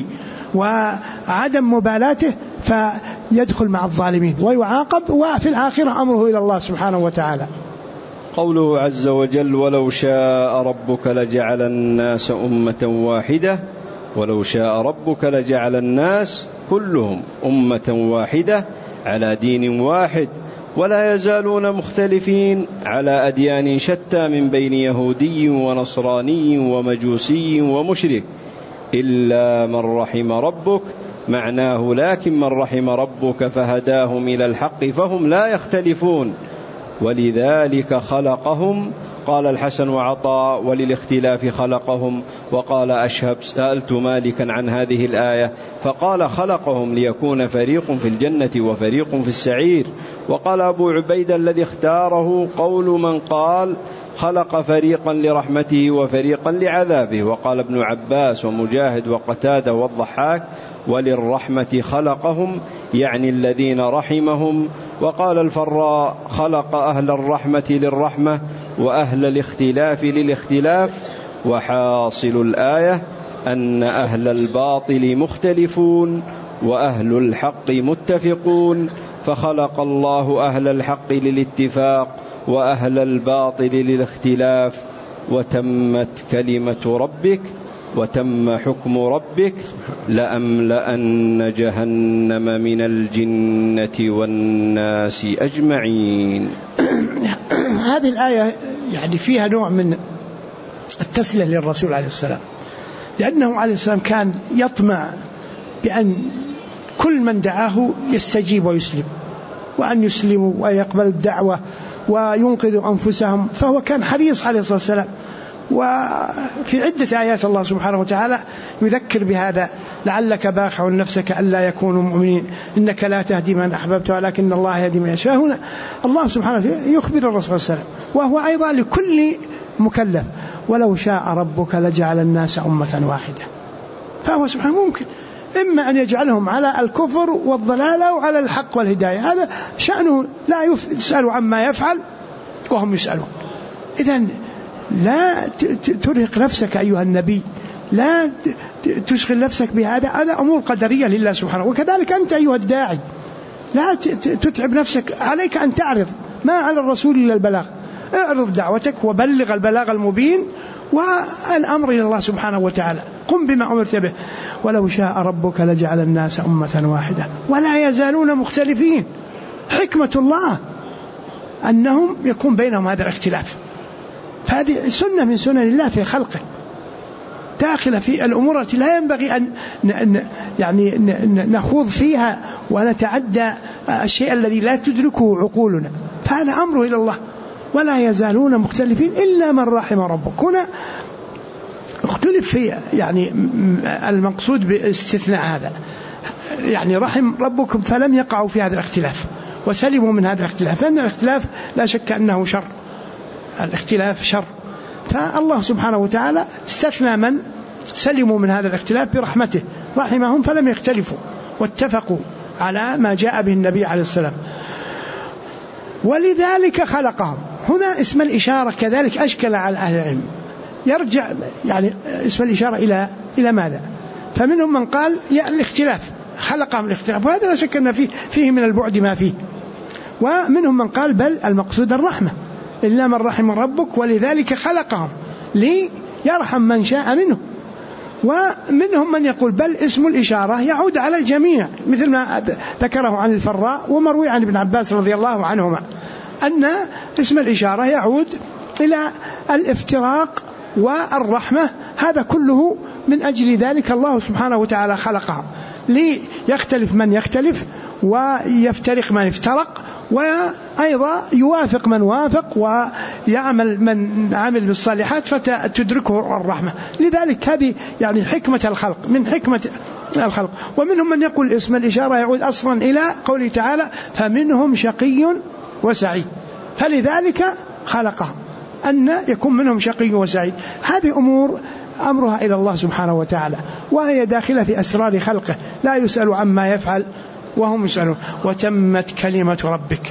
وعدم مبالاته فيدخل مع الظالمين ويعاقب، وفي الآخرة أمره إلى الله سبحانه وتعالى. قوله عز وجل ولو شاء ربك لجعل الناس أمة واحدة، ولو شاء ربك لجعل الناس كلهم أمة واحدة على دين واحد، ولا يزالون مختلفين على أديان شتى من بين يهودي ونصراني ومجوسي ومشرك إلا من رحم ربك. معناه لكن من رحم ربك فهداهم إلى الحق فهم لا يختلفون ولذلك خلقهم. قال الحسن وعطاء وللاختلاف خلقهم. وقال أشهب سألت مالكا عن هذه الآية فقال خلقهم ليكون فريق في الجنة وفريق في السعير. وقال أبو عبيد الذي اختاره قول من قال خلق فريقا لرحمته وفريقا لعذابه. وقال ابن عباس ومجاهد وقتادة والضحاك وللرحمة خلقهم يعني الذين رحمهم. وقال الفراء خلق أهل الرحمة للرحمة وأهل الاختلاف للاختلاف. وحاصل الآية أن أهل الباطل مختلفون وأهل الحق متفقون، فخلق الله أهل الحق للاتفاق وأهل الباطل للاختلاف. وتمت كلمة ربك وتم حكم ربك لأملأن جهنم من الجنة والناس أجمعين. هذه الآية يعني فيها نوع من التسلية للرسول عليه السلام، لأنه عليه السلام كان يطمع بأن كل من دعاه يستجيب ويسلم، وأن يسلموا ويقبلوا الدعوة وينقذوا أنفسهم، فهو كان حريص عليه الصلاة والسلام. وفي عدة آيات الله سبحانه وتعالى يذكر بهذا: لعلك باخع نفسك ألا يكونوا مؤمنين إنك لا تهدي من أحببت ولكن الله يهدي من يشاء. هنا الله سبحانه وتعالى يخبر الرسول صلى الله عليه وسلم، وهو أيضا لكل مكلف: ولو شاء ربك لجعل الناس أمة واحدة. فهو سبحانه ممكن إما أن يجعلهم على الكفر والضلالة وعلى الحق والهداية، هذا شأنه، لا يسأل عما يفعل وهم يسألون. إذن لا ترهق نفسك أيها النبي، لا تشغل نفسك بهذا، هذا أمور قدرية لله سبحانه. وكذلك أنت أيها الداعي لا تتعب نفسك، عليك أن تعرض، ما على الرسول إلا البلاغ، اعرض دعوتك وبلغ البلاغ المبين، والأمر إلى الله سبحانه وتعالى، قم بما أمرت به. ولو شاء ربك لجعل الناس أمة واحدة ولا يزالون مختلفين. حكمة الله أنهم يكون بينهم هذا الاختلاف، فهذه سنة من سنن الله في خلقه، داخلة في الأمور التي لا ينبغي أن يعني نخوض فيها ونتعدى الشيء الذي لا تدركه عقولنا، فهذا أمره إلى الله. ولا يزالون مختلفين إلا من رحم ربك. هنا اختلف في يعني المقصود باستثناء هذا، يعني رحم ربكم فلم يقعوا في هذا الاختلاف وسلموا من هذا الاختلاف، لأن الاختلاف لا شك أنه شر، الاختلاف شر. فالله سبحانه وتعالى استثنى من سلموا من هذا الاختلاف برحمته، رحمهم فلم يختلفوا واتفقوا على ما جاء به النبي عليه السلام. ولذلك خلقهم. هنا اسم الإشارة كذلك أشكل على أهل العلم، يرجع يعني اسم الإشارة إلى ماذا؟ فمنهم من قال يا الاختلاف، خلقهم الاختلاف، وهذا لا شك أن فيه من البعد ما فيه. ومنهم من قال بل المقصود الرحمة، إلا من رحم ربك ولذلك خلقهم ليرحم من شاء منه. ومنهم من يقول بل اسم الإشارة يعود على الجميع، مثل ما ذكره عن الفراء ومروي عن ابن عباس رضي الله عنهما أن اسم الإشارة يعود إلى الافتراق والرحمة، هذا كله من أجل ذلك الله سبحانه وتعالى خلقهم، ليختلف من يختلف ويفترق من افترق، وأيضا يوافق من وافق ويعمل من عمل بالصالحات فتدركه الرحمة. لذلك هذه يعني حكمة الخلق، من حكمة الخلق. ومنهم من يقول اسم الإشارة يعود أصلا إلى قوله تعالى فمنهم شقي وسعيد، فلذلك خلقهم أن يكون منهم شقي وسعيد. هذه أمور أمرها إلى الله سبحانه وتعالى، وهي داخلة في أسرار خلقه، لا يسأل عما يفعل وهم يسألون. وتمت كلمة ربك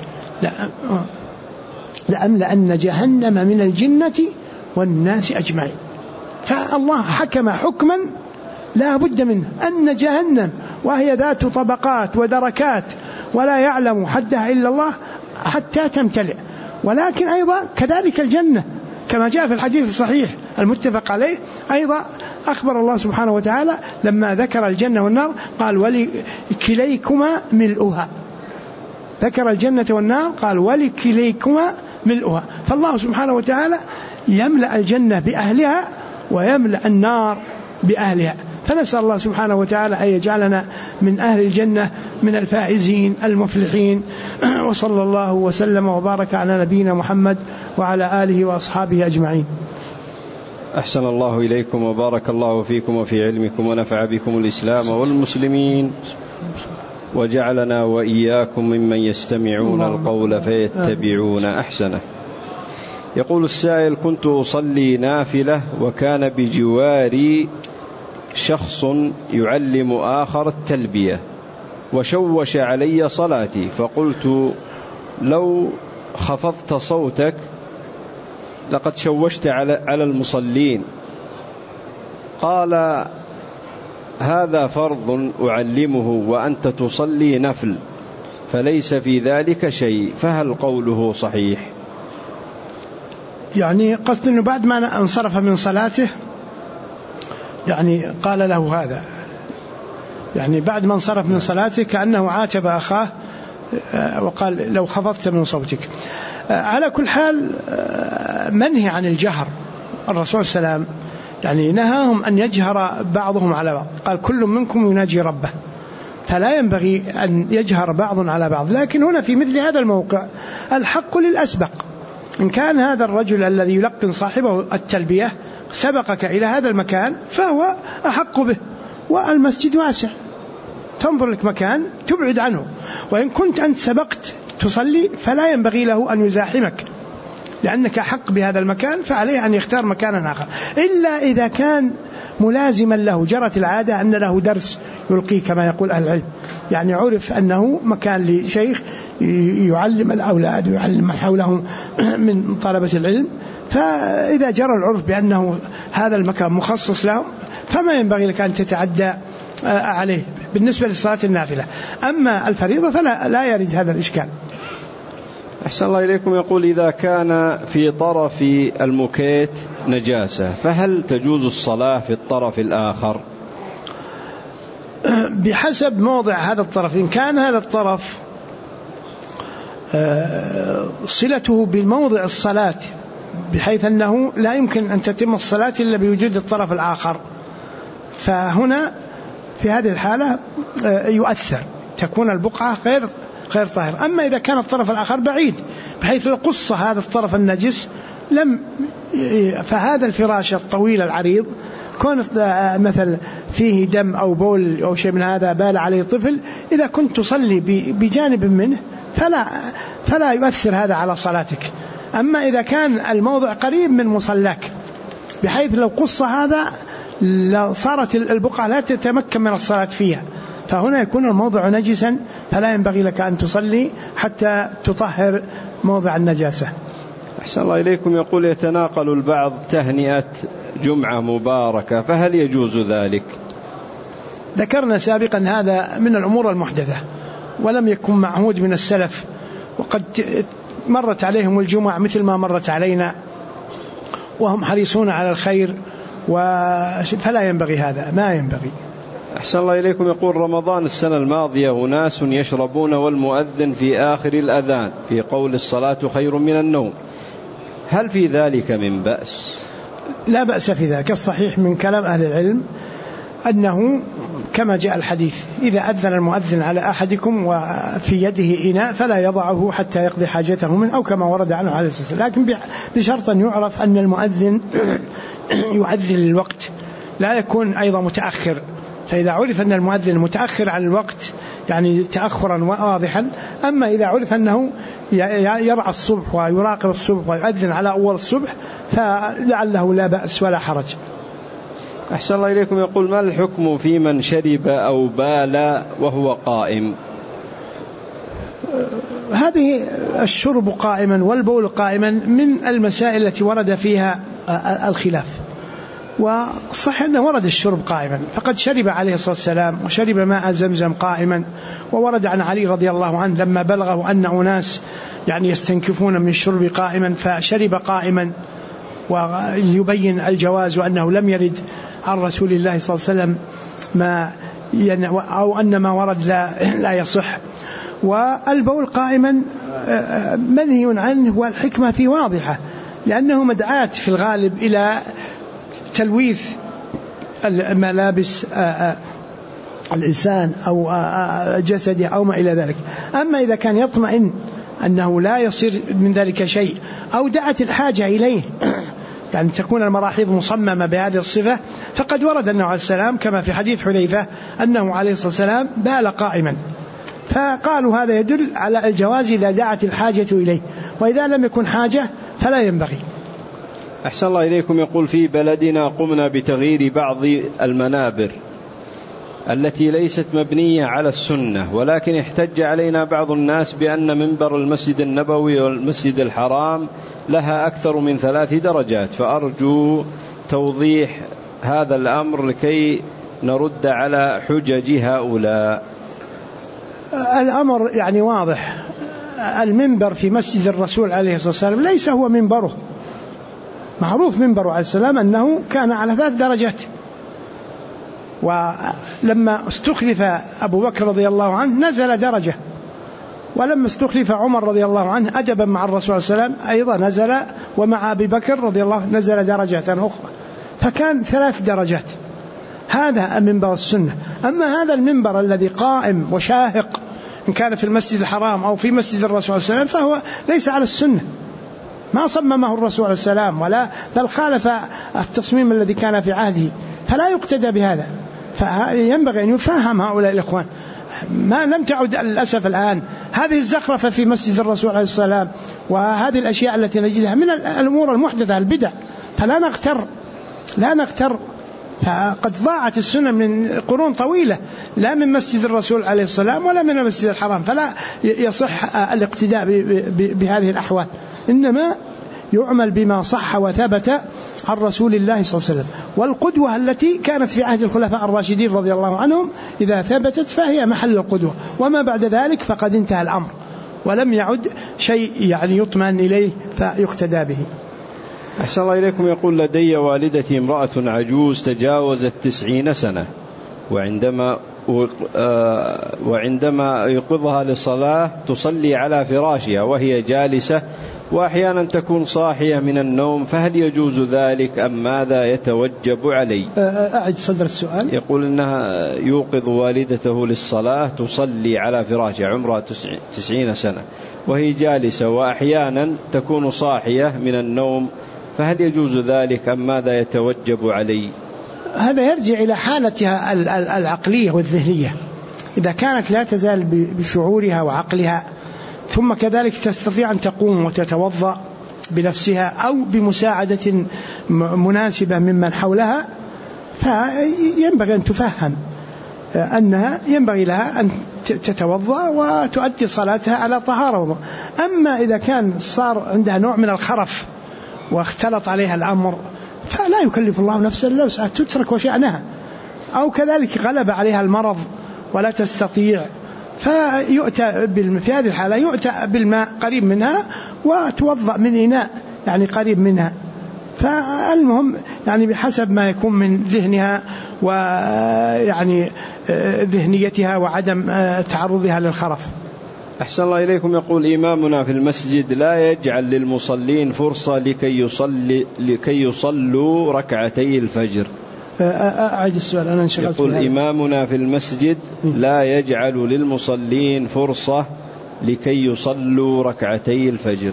لأملأن جهنم من الجنة والناس أجمعين. فالله حكم حكما لا بد منه، أن جهنم وهي ذات طبقات ودركات ولا يعلم حدها إلا الله حتى تمتلئ، ولكن أيضا كذلك الجنة كما جاء في الحديث الصحيح المتفق عليه، أيضا أخبر الله سبحانه وتعالى لما ذكر الجنة والنار قال ولكليكما ملؤها، ذكر الجنة والنار قال ولكليكما ملؤها. فالله سبحانه وتعالى يملأ الجنة بأهلها ويملأ النار بأهلها، فنسأل الله سبحانه وتعالى أن يجعلنا من أهل الجنة من الفائزين المفلحين. وصلى الله وسلم وبارك على نبينا محمد وعلى آله وأصحابه أجمعين. أحسن الله إليكم وبارك الله فيكم وفي علمكم ونفع بكم الإسلام والمسلمين، وجعلنا وإياكم ممن يستمعون القول فيتبعون أحسنه. يقول السائل كنت أصلي نافلة وكان بجواري شخص يعلم آخر التلبية وشوش علي صلاتي، فقلت لو خفضت صوتك لقد شوشت على المصلين. قال هذا فرض أعلمه وأنت تصلي نفل فليس في ذلك شيء، فهل قوله صحيح؟ يعني قصد أنه بعد ما انصرف من صلاته يعني قال له هذا، يعني بعد ما انصرف من صلاته كأنه عاتب أخاه وقال لو خفضت من صوتك. على كل حال منهي عن الجهر، الرسول صلى الله عليه وسلم يعني نهاهم أن يجهر بعضهم على بعض، قال كل منكم يناجي ربه، فلا ينبغي أن يجهر بعض على بعض. لكن هنا في مثل هذا الموقع الحق للأسبق. إن كان هذا الرجل الذي يلقن صاحبه التلبية سبقك إلى هذا المكان فهو أحق به، والمسجد واسع، تنظر لك مكان تبعد عنه. وإن كنت أنت سبقت تصلي فلا ينبغي له أن يزاحمك لأنك أحق بهذا المكان، فعليه أن يختار مكانا آخر، إلا إذا كان ملازما له، جرت العادة أن له درس يلقي كما يقول أهل العلم، يعني عرف أنه مكان لشيخ يعلم الأولاد ويعلم من حوله من طلبة العلم، فإذا جرى العرف بأنه هذا المكان مخصص لهم فما ينبغي لك أن تتعدى عليه بالنسبة للصلاة النافلة. أما الفريضة فلا يرد هذا الإشكال. أحسن الله إليكم. يقول إذا كان في طرف المكيت نجاسة فهل تجوز الصلاة في الطرف الآخر؟ بحسب موضع هذا الطرف. إن كان هذا الطرف صلته بموضع الصلاة بحيث أنه لا يمكن أن تتم الصلاة إلا بوجود الطرف الآخر، فهنا في هذه الحالة يؤثر، تكون البقعة غير طاهرة. أما إذا كان الطرف الآخر بعيد بحيث لو قص هذا الطرف النجس فهذا الفراش الطويل العريض كون مثل فيه دم أو بول أو شيء من هذا بال عليه طفل، إذا كنت تصلي بجانب منه فلا يؤثر هذا على صلاتك. أما إذا كان الموضع قريب من مصلاك بحيث لو قص هذا صارت البقعة لا تتمكن من الصلاة فيها، فهنا يكون الموضع نجسا، فلا ينبغي لك أن تصلي حتى تطهر موضع النجاسة. أحسن الله إليكم. يقول يتناقل البعض تهنئة جمعة مباركة، فهل يجوز ذلك؟ ذكرنا سابقا هذا من الأمور المحدثة ولم يكن معهود من السلف، وقد مرت عليهم الجمعة مثل ما مرت علينا وهم حريصون على الخير، فلا ينبغي هذا، ما ينبغي. أحسن الله إليكم. يقول رمضان السنة الماضية أناس يشربون والمؤذن في آخر الأذان في قول الصلاة خير من النوم، هل في ذلك من بأس؟ لا بأس في ذلك. الصحيح من كلام أهل العلم أنه كما جاء الحديث إذا أذن المؤذن على أحدكم وفي يده إناء فلا يضعه حتى يقضي حاجته منه، أو كما ورد عنه عليه الصلاة والسلام، لكن بشرط أن يعرف أن المؤذن يؤذن الوقت، لا يكون أيضا متأخر. فإذا عرف أن المؤذن متأخر عن الوقت يعني تأخرا واضحا، أما إذا عرف أنه يرعى الصبح ويراقب الصبح ويؤذن على أول الصبح فلعله لا بأس ولا حرج. أحسن الله إليكم. يقول ما الحكم في من شرب أو بال وهو قائم؟ هذه الشرب قائما والبول قائما من المسائل التي ورد فيها الخلاف، وصح أنه ورد الشرب قائما، فقد شرب عليه الصلاة والسلام وشرب ماء زمزم قائما، وورد عن علي رضي الله عنه لما بلغه أن أناس يعني يستنكفون من الشرب قائما فشرب قائما، ويبين الجواز وأنه لم يرد عن رسول الله صلى الله عليه وسلم أو أن ما ورد لا يصح. والبول قائما منهي عنه، والحكمة فيه واضحة، لأنه مدعاة في الغالب إلى تلويث الملابس الإنسان أو جسده أو ما إلى ذلك. أما إذا كان يطمئن أنه لا يصير من ذلك شيء أو دعت الحاجة إليه يعني تكون المراحيض مصممة بهذه الصفة، فقد ورد أنه عليه السلام كما في حديث حذيفة أنه عليه الصلاة والسلام بال قائما، فقالوا هذا يدل على الجواز إذا دعت الحاجة إليه، وإذا لم يكن حاجة فلا ينبغي. أحسن الله إليكم. يقول في بلدنا قمنا بتغيير بعض المنابر التي ليست مبنية على السنة، ولكن احتج علينا بعض الناس بأن منبر المسجد النبوي والمسجد الحرام لها أكثر من 3 درجات، فأرجو توضيح هذا الأمر لكي نرد على حجج هؤلاء. الأمر يعني واضح، المنبر في مسجد الرسول عليه الصلاة والسلام ليس هو منبره، معروف منبره عليه السلام أنه كان على 3 درجات، ولما استخلف أبو بكر رضي الله عنه نزل درجة، ولما استخلف عمر رضي الله عنه أدبا مع الرسول صلى الله عليه وسلم أيضا نزل، ومع أبي بكر رضي الله عنه نزل درجة أخرى، فكان 3 درجات. هذا منبر السنة. أما هذا المنبر الذي قائم وشاهق إن كان في المسجد الحرام أو في مسجد الرسول صلى الله عليه وسلم فهو ليس على السنة، ما صممه الرسول عليه السلام ولا بل خالف التصميم الذي كان في عهده، فلا يقتدى بهذا. فينبغي أن يفهم هؤلاء الإخوان. ما لم تعد للأسف الآن هذه الزخرفة في مسجد الرسول عليه السلام وهذه الأشياء التي نجدها من الأمور المحدثة البدع، فلا نغتر. فقد ضاعت السنة من قرون طويلة، لا من مسجد الرسول عليه السلام ولا من المسجد الحرام، فلا يصح الاقتداء بهذه الأحوال، إنما يعمل بما صح وثبت عن رسول الله صلى الله عليه وسلم. والقدوة التي كانت في عهد الخلفاء الراشدين رضي الله عنهم إذا ثبتت فهي محل القدوة، وما بعد ذلك فقد انتهى الأمر ولم يعد شيء يطمئن إليه فيقتدى به. أحسن الله إليكم. يقول: لدي والدتي امرأة عجوز تجاوزت 90 سنة، وعندما يوقظها للصلاة تصلي على فراشها وهي جالسة، وأحيانا تكون صاحية من النوم، فهل يجوز ذلك أم ماذا يتوجب علي؟ أعد صدر السؤال. يقول إنها يوقظ والدته للصلاة تصلي على فراشها، عمرها 90 سنة وهي جالسة، وأحيانا تكون صاحية من النوم، فهل يجوز ذلك أم ماذا يتوجب علي؟ هذا يرجع إلى حالتها العقلية والذهنية. إذا كانت لا تزال بشعورها وعقلها ثم كذلك تستطيع أن تقوم وتتوضأ بنفسها أو بمساعدة مناسبة ممن حولها، فينبغي أن تفهم أنها ينبغي لها أن تتوضأ وتؤدي صلاتها على طهارة. أما إذا كان صار عندها نوع من الخرف واختلط عليها الأمر فلا يكلف الله نفسا إلا وسعها، تترك وشأنها، أو كذلك غلب عليها المرض ولا تستطيع، فيؤتى في هذه الحالة يؤتى بالماء قريب منها وتوضأ من إناء يعني قريب منها. فالمهم يعني بحسب ما يكون من ذهنها ويعني ذهنيتها وعدم تعرضها للخرف. أحسن الله إليكم. يقول: إمامنا في المسجد لا يجعل للمصلين فرصة لكي يصلوا ركعتي الفجر. أعيد السؤال، أنا انشغلت. يقول: إمامنا في المسجد لا يجعل للمصلين فرصة لكي يصلوا ركعتي الفجر.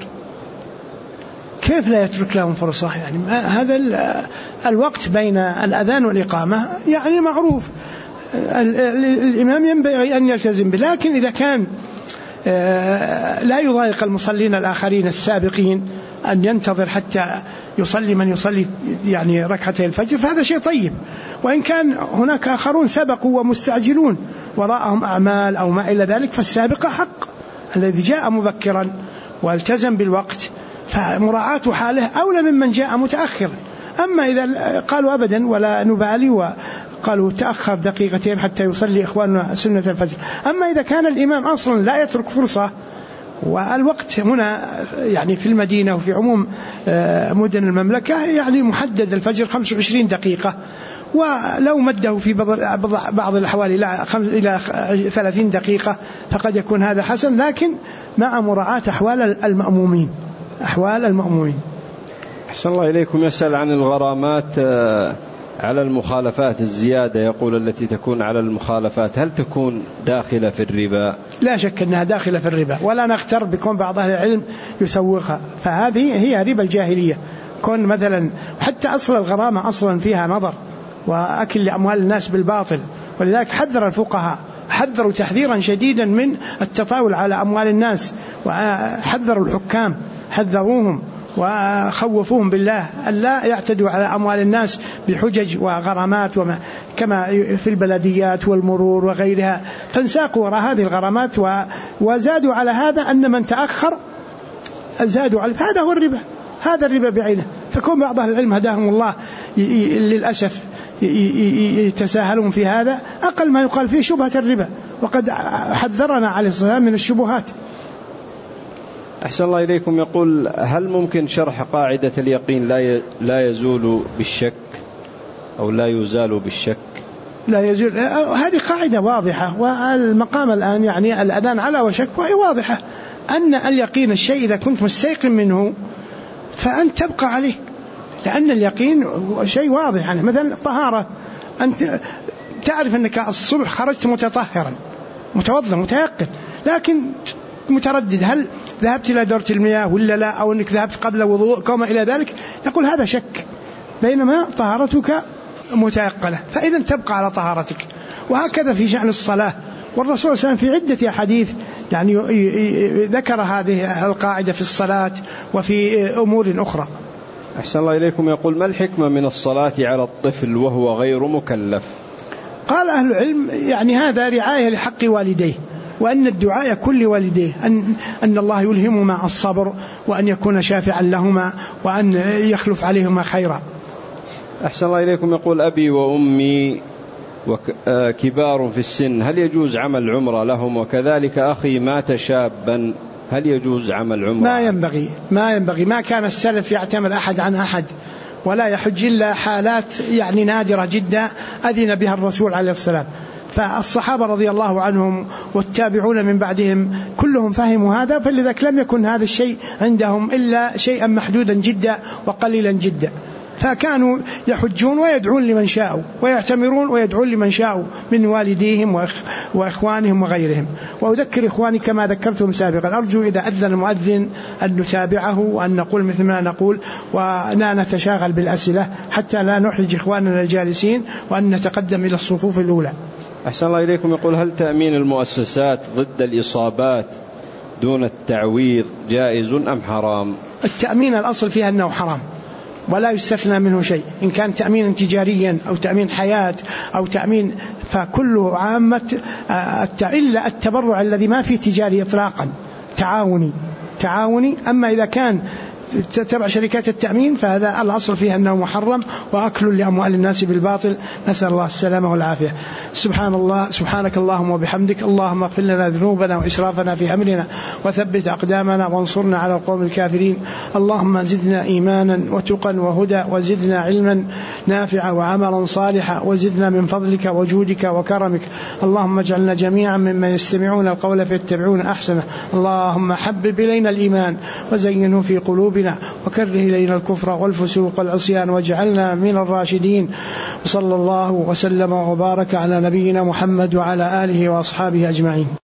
كيف لا يترك لهم فرصة؟ يعني هذا الوقت بين الأذان والإقامة يعني معروف، الإمام ينبغي أن يلتزم به، لكن إذا كان لا يضايق المصلين الآخرين السابقين أن ينتظر حتى يصلي من يصلي يعني ركعتي الفجر فهذا شيء طيب. وإن كان هناك آخرون سبقوا ومستعجلون وراءهم أعمال أو ما إلى ذلك، فالسابق حق، الذي جاء مبكرا والتزم بالوقت فمراعاة حاله أولى ممن جاء متأخرا. أما إذا قالوا أبدا ولا نبالي وقالوا تأخر دقيقتين حتى يصلي إخواننا سنة الفجر. أما إذا كان الإمام أصلا لا يترك فرصة، والوقت هنا يعني في المدينة وفي عموم مدن المملكة يعني محدد الفجر 25 دقيقة، ولو مده في بعض الأحوال إلى 30 دقيقة فقد يكون هذا حسن، لكن مع مراعاة أحوال المأمومين. أحسن الله إليكم. يسأل عن الغرامات على المخالفات الزيادة، يقول التي تكون على المخالفات هل تكون داخلة في الربا؟ لا شك أنها داخلة في الربا، ولا نختر بكون بعض أهل العلم يسوقها، فهذه هي ربا الجاهلية. كون مثلا حتى أصل الغرامة أصلا فيها نظر وأكل لأموال الناس بالباطل، ولذلك حذر الفقهاء، حذروا تحذيرا شديدا من التطاول على أموال الناس، وحذروا الحكام، حذروهم وخوفوهم بالله ألا يعتدوا على أموال الناس بحجج وغرامات كما في البلديات والمرور وغيرها، فانساقوا وراء هذه الغرامات وزادوا على هذا أن من تأخر زادوا على هذا هو الربا، هذا الربا بعينه. فكون بعض أهل العلم هداهم الله للأسف يتساهلون في هذا، أقل ما يقال فيه شبهة الربا، وقد حذرنا عليه الصلاة من الشبهات. أحسن الله إليكم. يقول: هل ممكن شرح قاعدة اليقين لا يزول بالشك أو لا يزال بالشك؟ لا يزول، هذه قاعدة واضحة، والمقام الآن يعني الأذان على وشك، وهي واضحة أن اليقين الشيء إذا كنت مستيقن منه فأنت تبقى عليه، لأن اليقين شيء واضح. يعني مثلا طهارة أنت تعرف أنك الصبح خرجت متطهرا متوضا متيقن، لكن متردد هل ذهبت إلى دورة المياه ولا لا، أو أنك ذهبت قبل وضوء كما إلى ذلك، يقول هذا شك، بينما طهارتك متيقنة، فإذا تبقى على طهارتك. وهكذا في شأن الصلاة، والرسول صلى الله عليه وسلم في عدة أحاديث يعني ذكر هذه القاعدة في الصلاة وفي أمور أخرى. أحسن الله إليكم. يقول: ما الحكمة من الصلاة على الطفل وهو غير مكلف؟ قال أهل العلم يعني هذا رعاية لحق والديه، وأن الدعاء يكون لوالديه، أن الله يلهمهما الصبر، وأن يكون شافعا لهما، وأن يخلف عليهما خيرا. أحسن الله إليكم. يقول: أبي وأمي كبار في السن، هل يجوز عمل عمرة لهم؟ وكذلك أخي مات شابا، هل يجوز عمل عمرة؟ ما ينبغي. ما كان السلف يعتمد أحد عن أحد، ولا يحج إلا حالات يعني نادرة جدا أذن بها الرسول عليه السلام. فالصحابة رضي الله عنهم والتابعون من بعدهم كلهم فهموا هذا، فلذلك لم يكن هذا الشيء عندهم إلا شيئا محدودا جدا وقليلا جدا، فكانوا يحجون ويدعون لمن شاءوا، ويعتمرون ويدعون لمن شاءوا من والديهم وإخوانهم وغيرهم. وأذكر إخواني كما ذكرتهم سابقا، أرجو إذا أذن المؤذن أن نتابعه وأن نقول مثل ما نقول، ولا نتشاغل بالأسئلة حتى لا نحرج إخواننا الجالسين، وأن نتقدم إلى الصفوف الأولى. أحسن الله إليكم. يقول: هل تأمين المؤسسات ضد الإصابات دون التعويض جائز أم حرام؟ التأمين الأصل فيها أنه حرام، ولا يستثنى منه شيء، إن كان تأمين تجاريا أو تأمين حياة أو تأمين، فكله عامة، إلا التبرع الذي ما فيه تجاري إطلاقا، تعاوني. أما إذا كان تبع شركات التأمين فهذا الأصل فيه أنه محرم وأكل لأموال الناس بالباطل، نسأل الله السلامة والعافية. سبحانك اللهم وبحمدك، اللهم اغفر لنا ذنوبنا وإسرافنا في أمرنا، وثبت أقدامنا وانصرنا على القوم الكافرين. اللهم زدنا إيمانا وتقا وهدى، وزدنا علما نافعا وعملا صالحا، وزدنا من فضلك وجودك وكرمك. اللهم اجعلنا جميعا ممن يستمعون القول فيتبعون أحسنه. اللهم حبب إلينا الإيمان وزينه في قلوبنا، وكره إلينا الكفر والفسوق والعصيان، واجعلنا من الراشدين. وصلى الله وسلم وبارك على نبينا محمد وعلى آله وأصحابه أجمعين.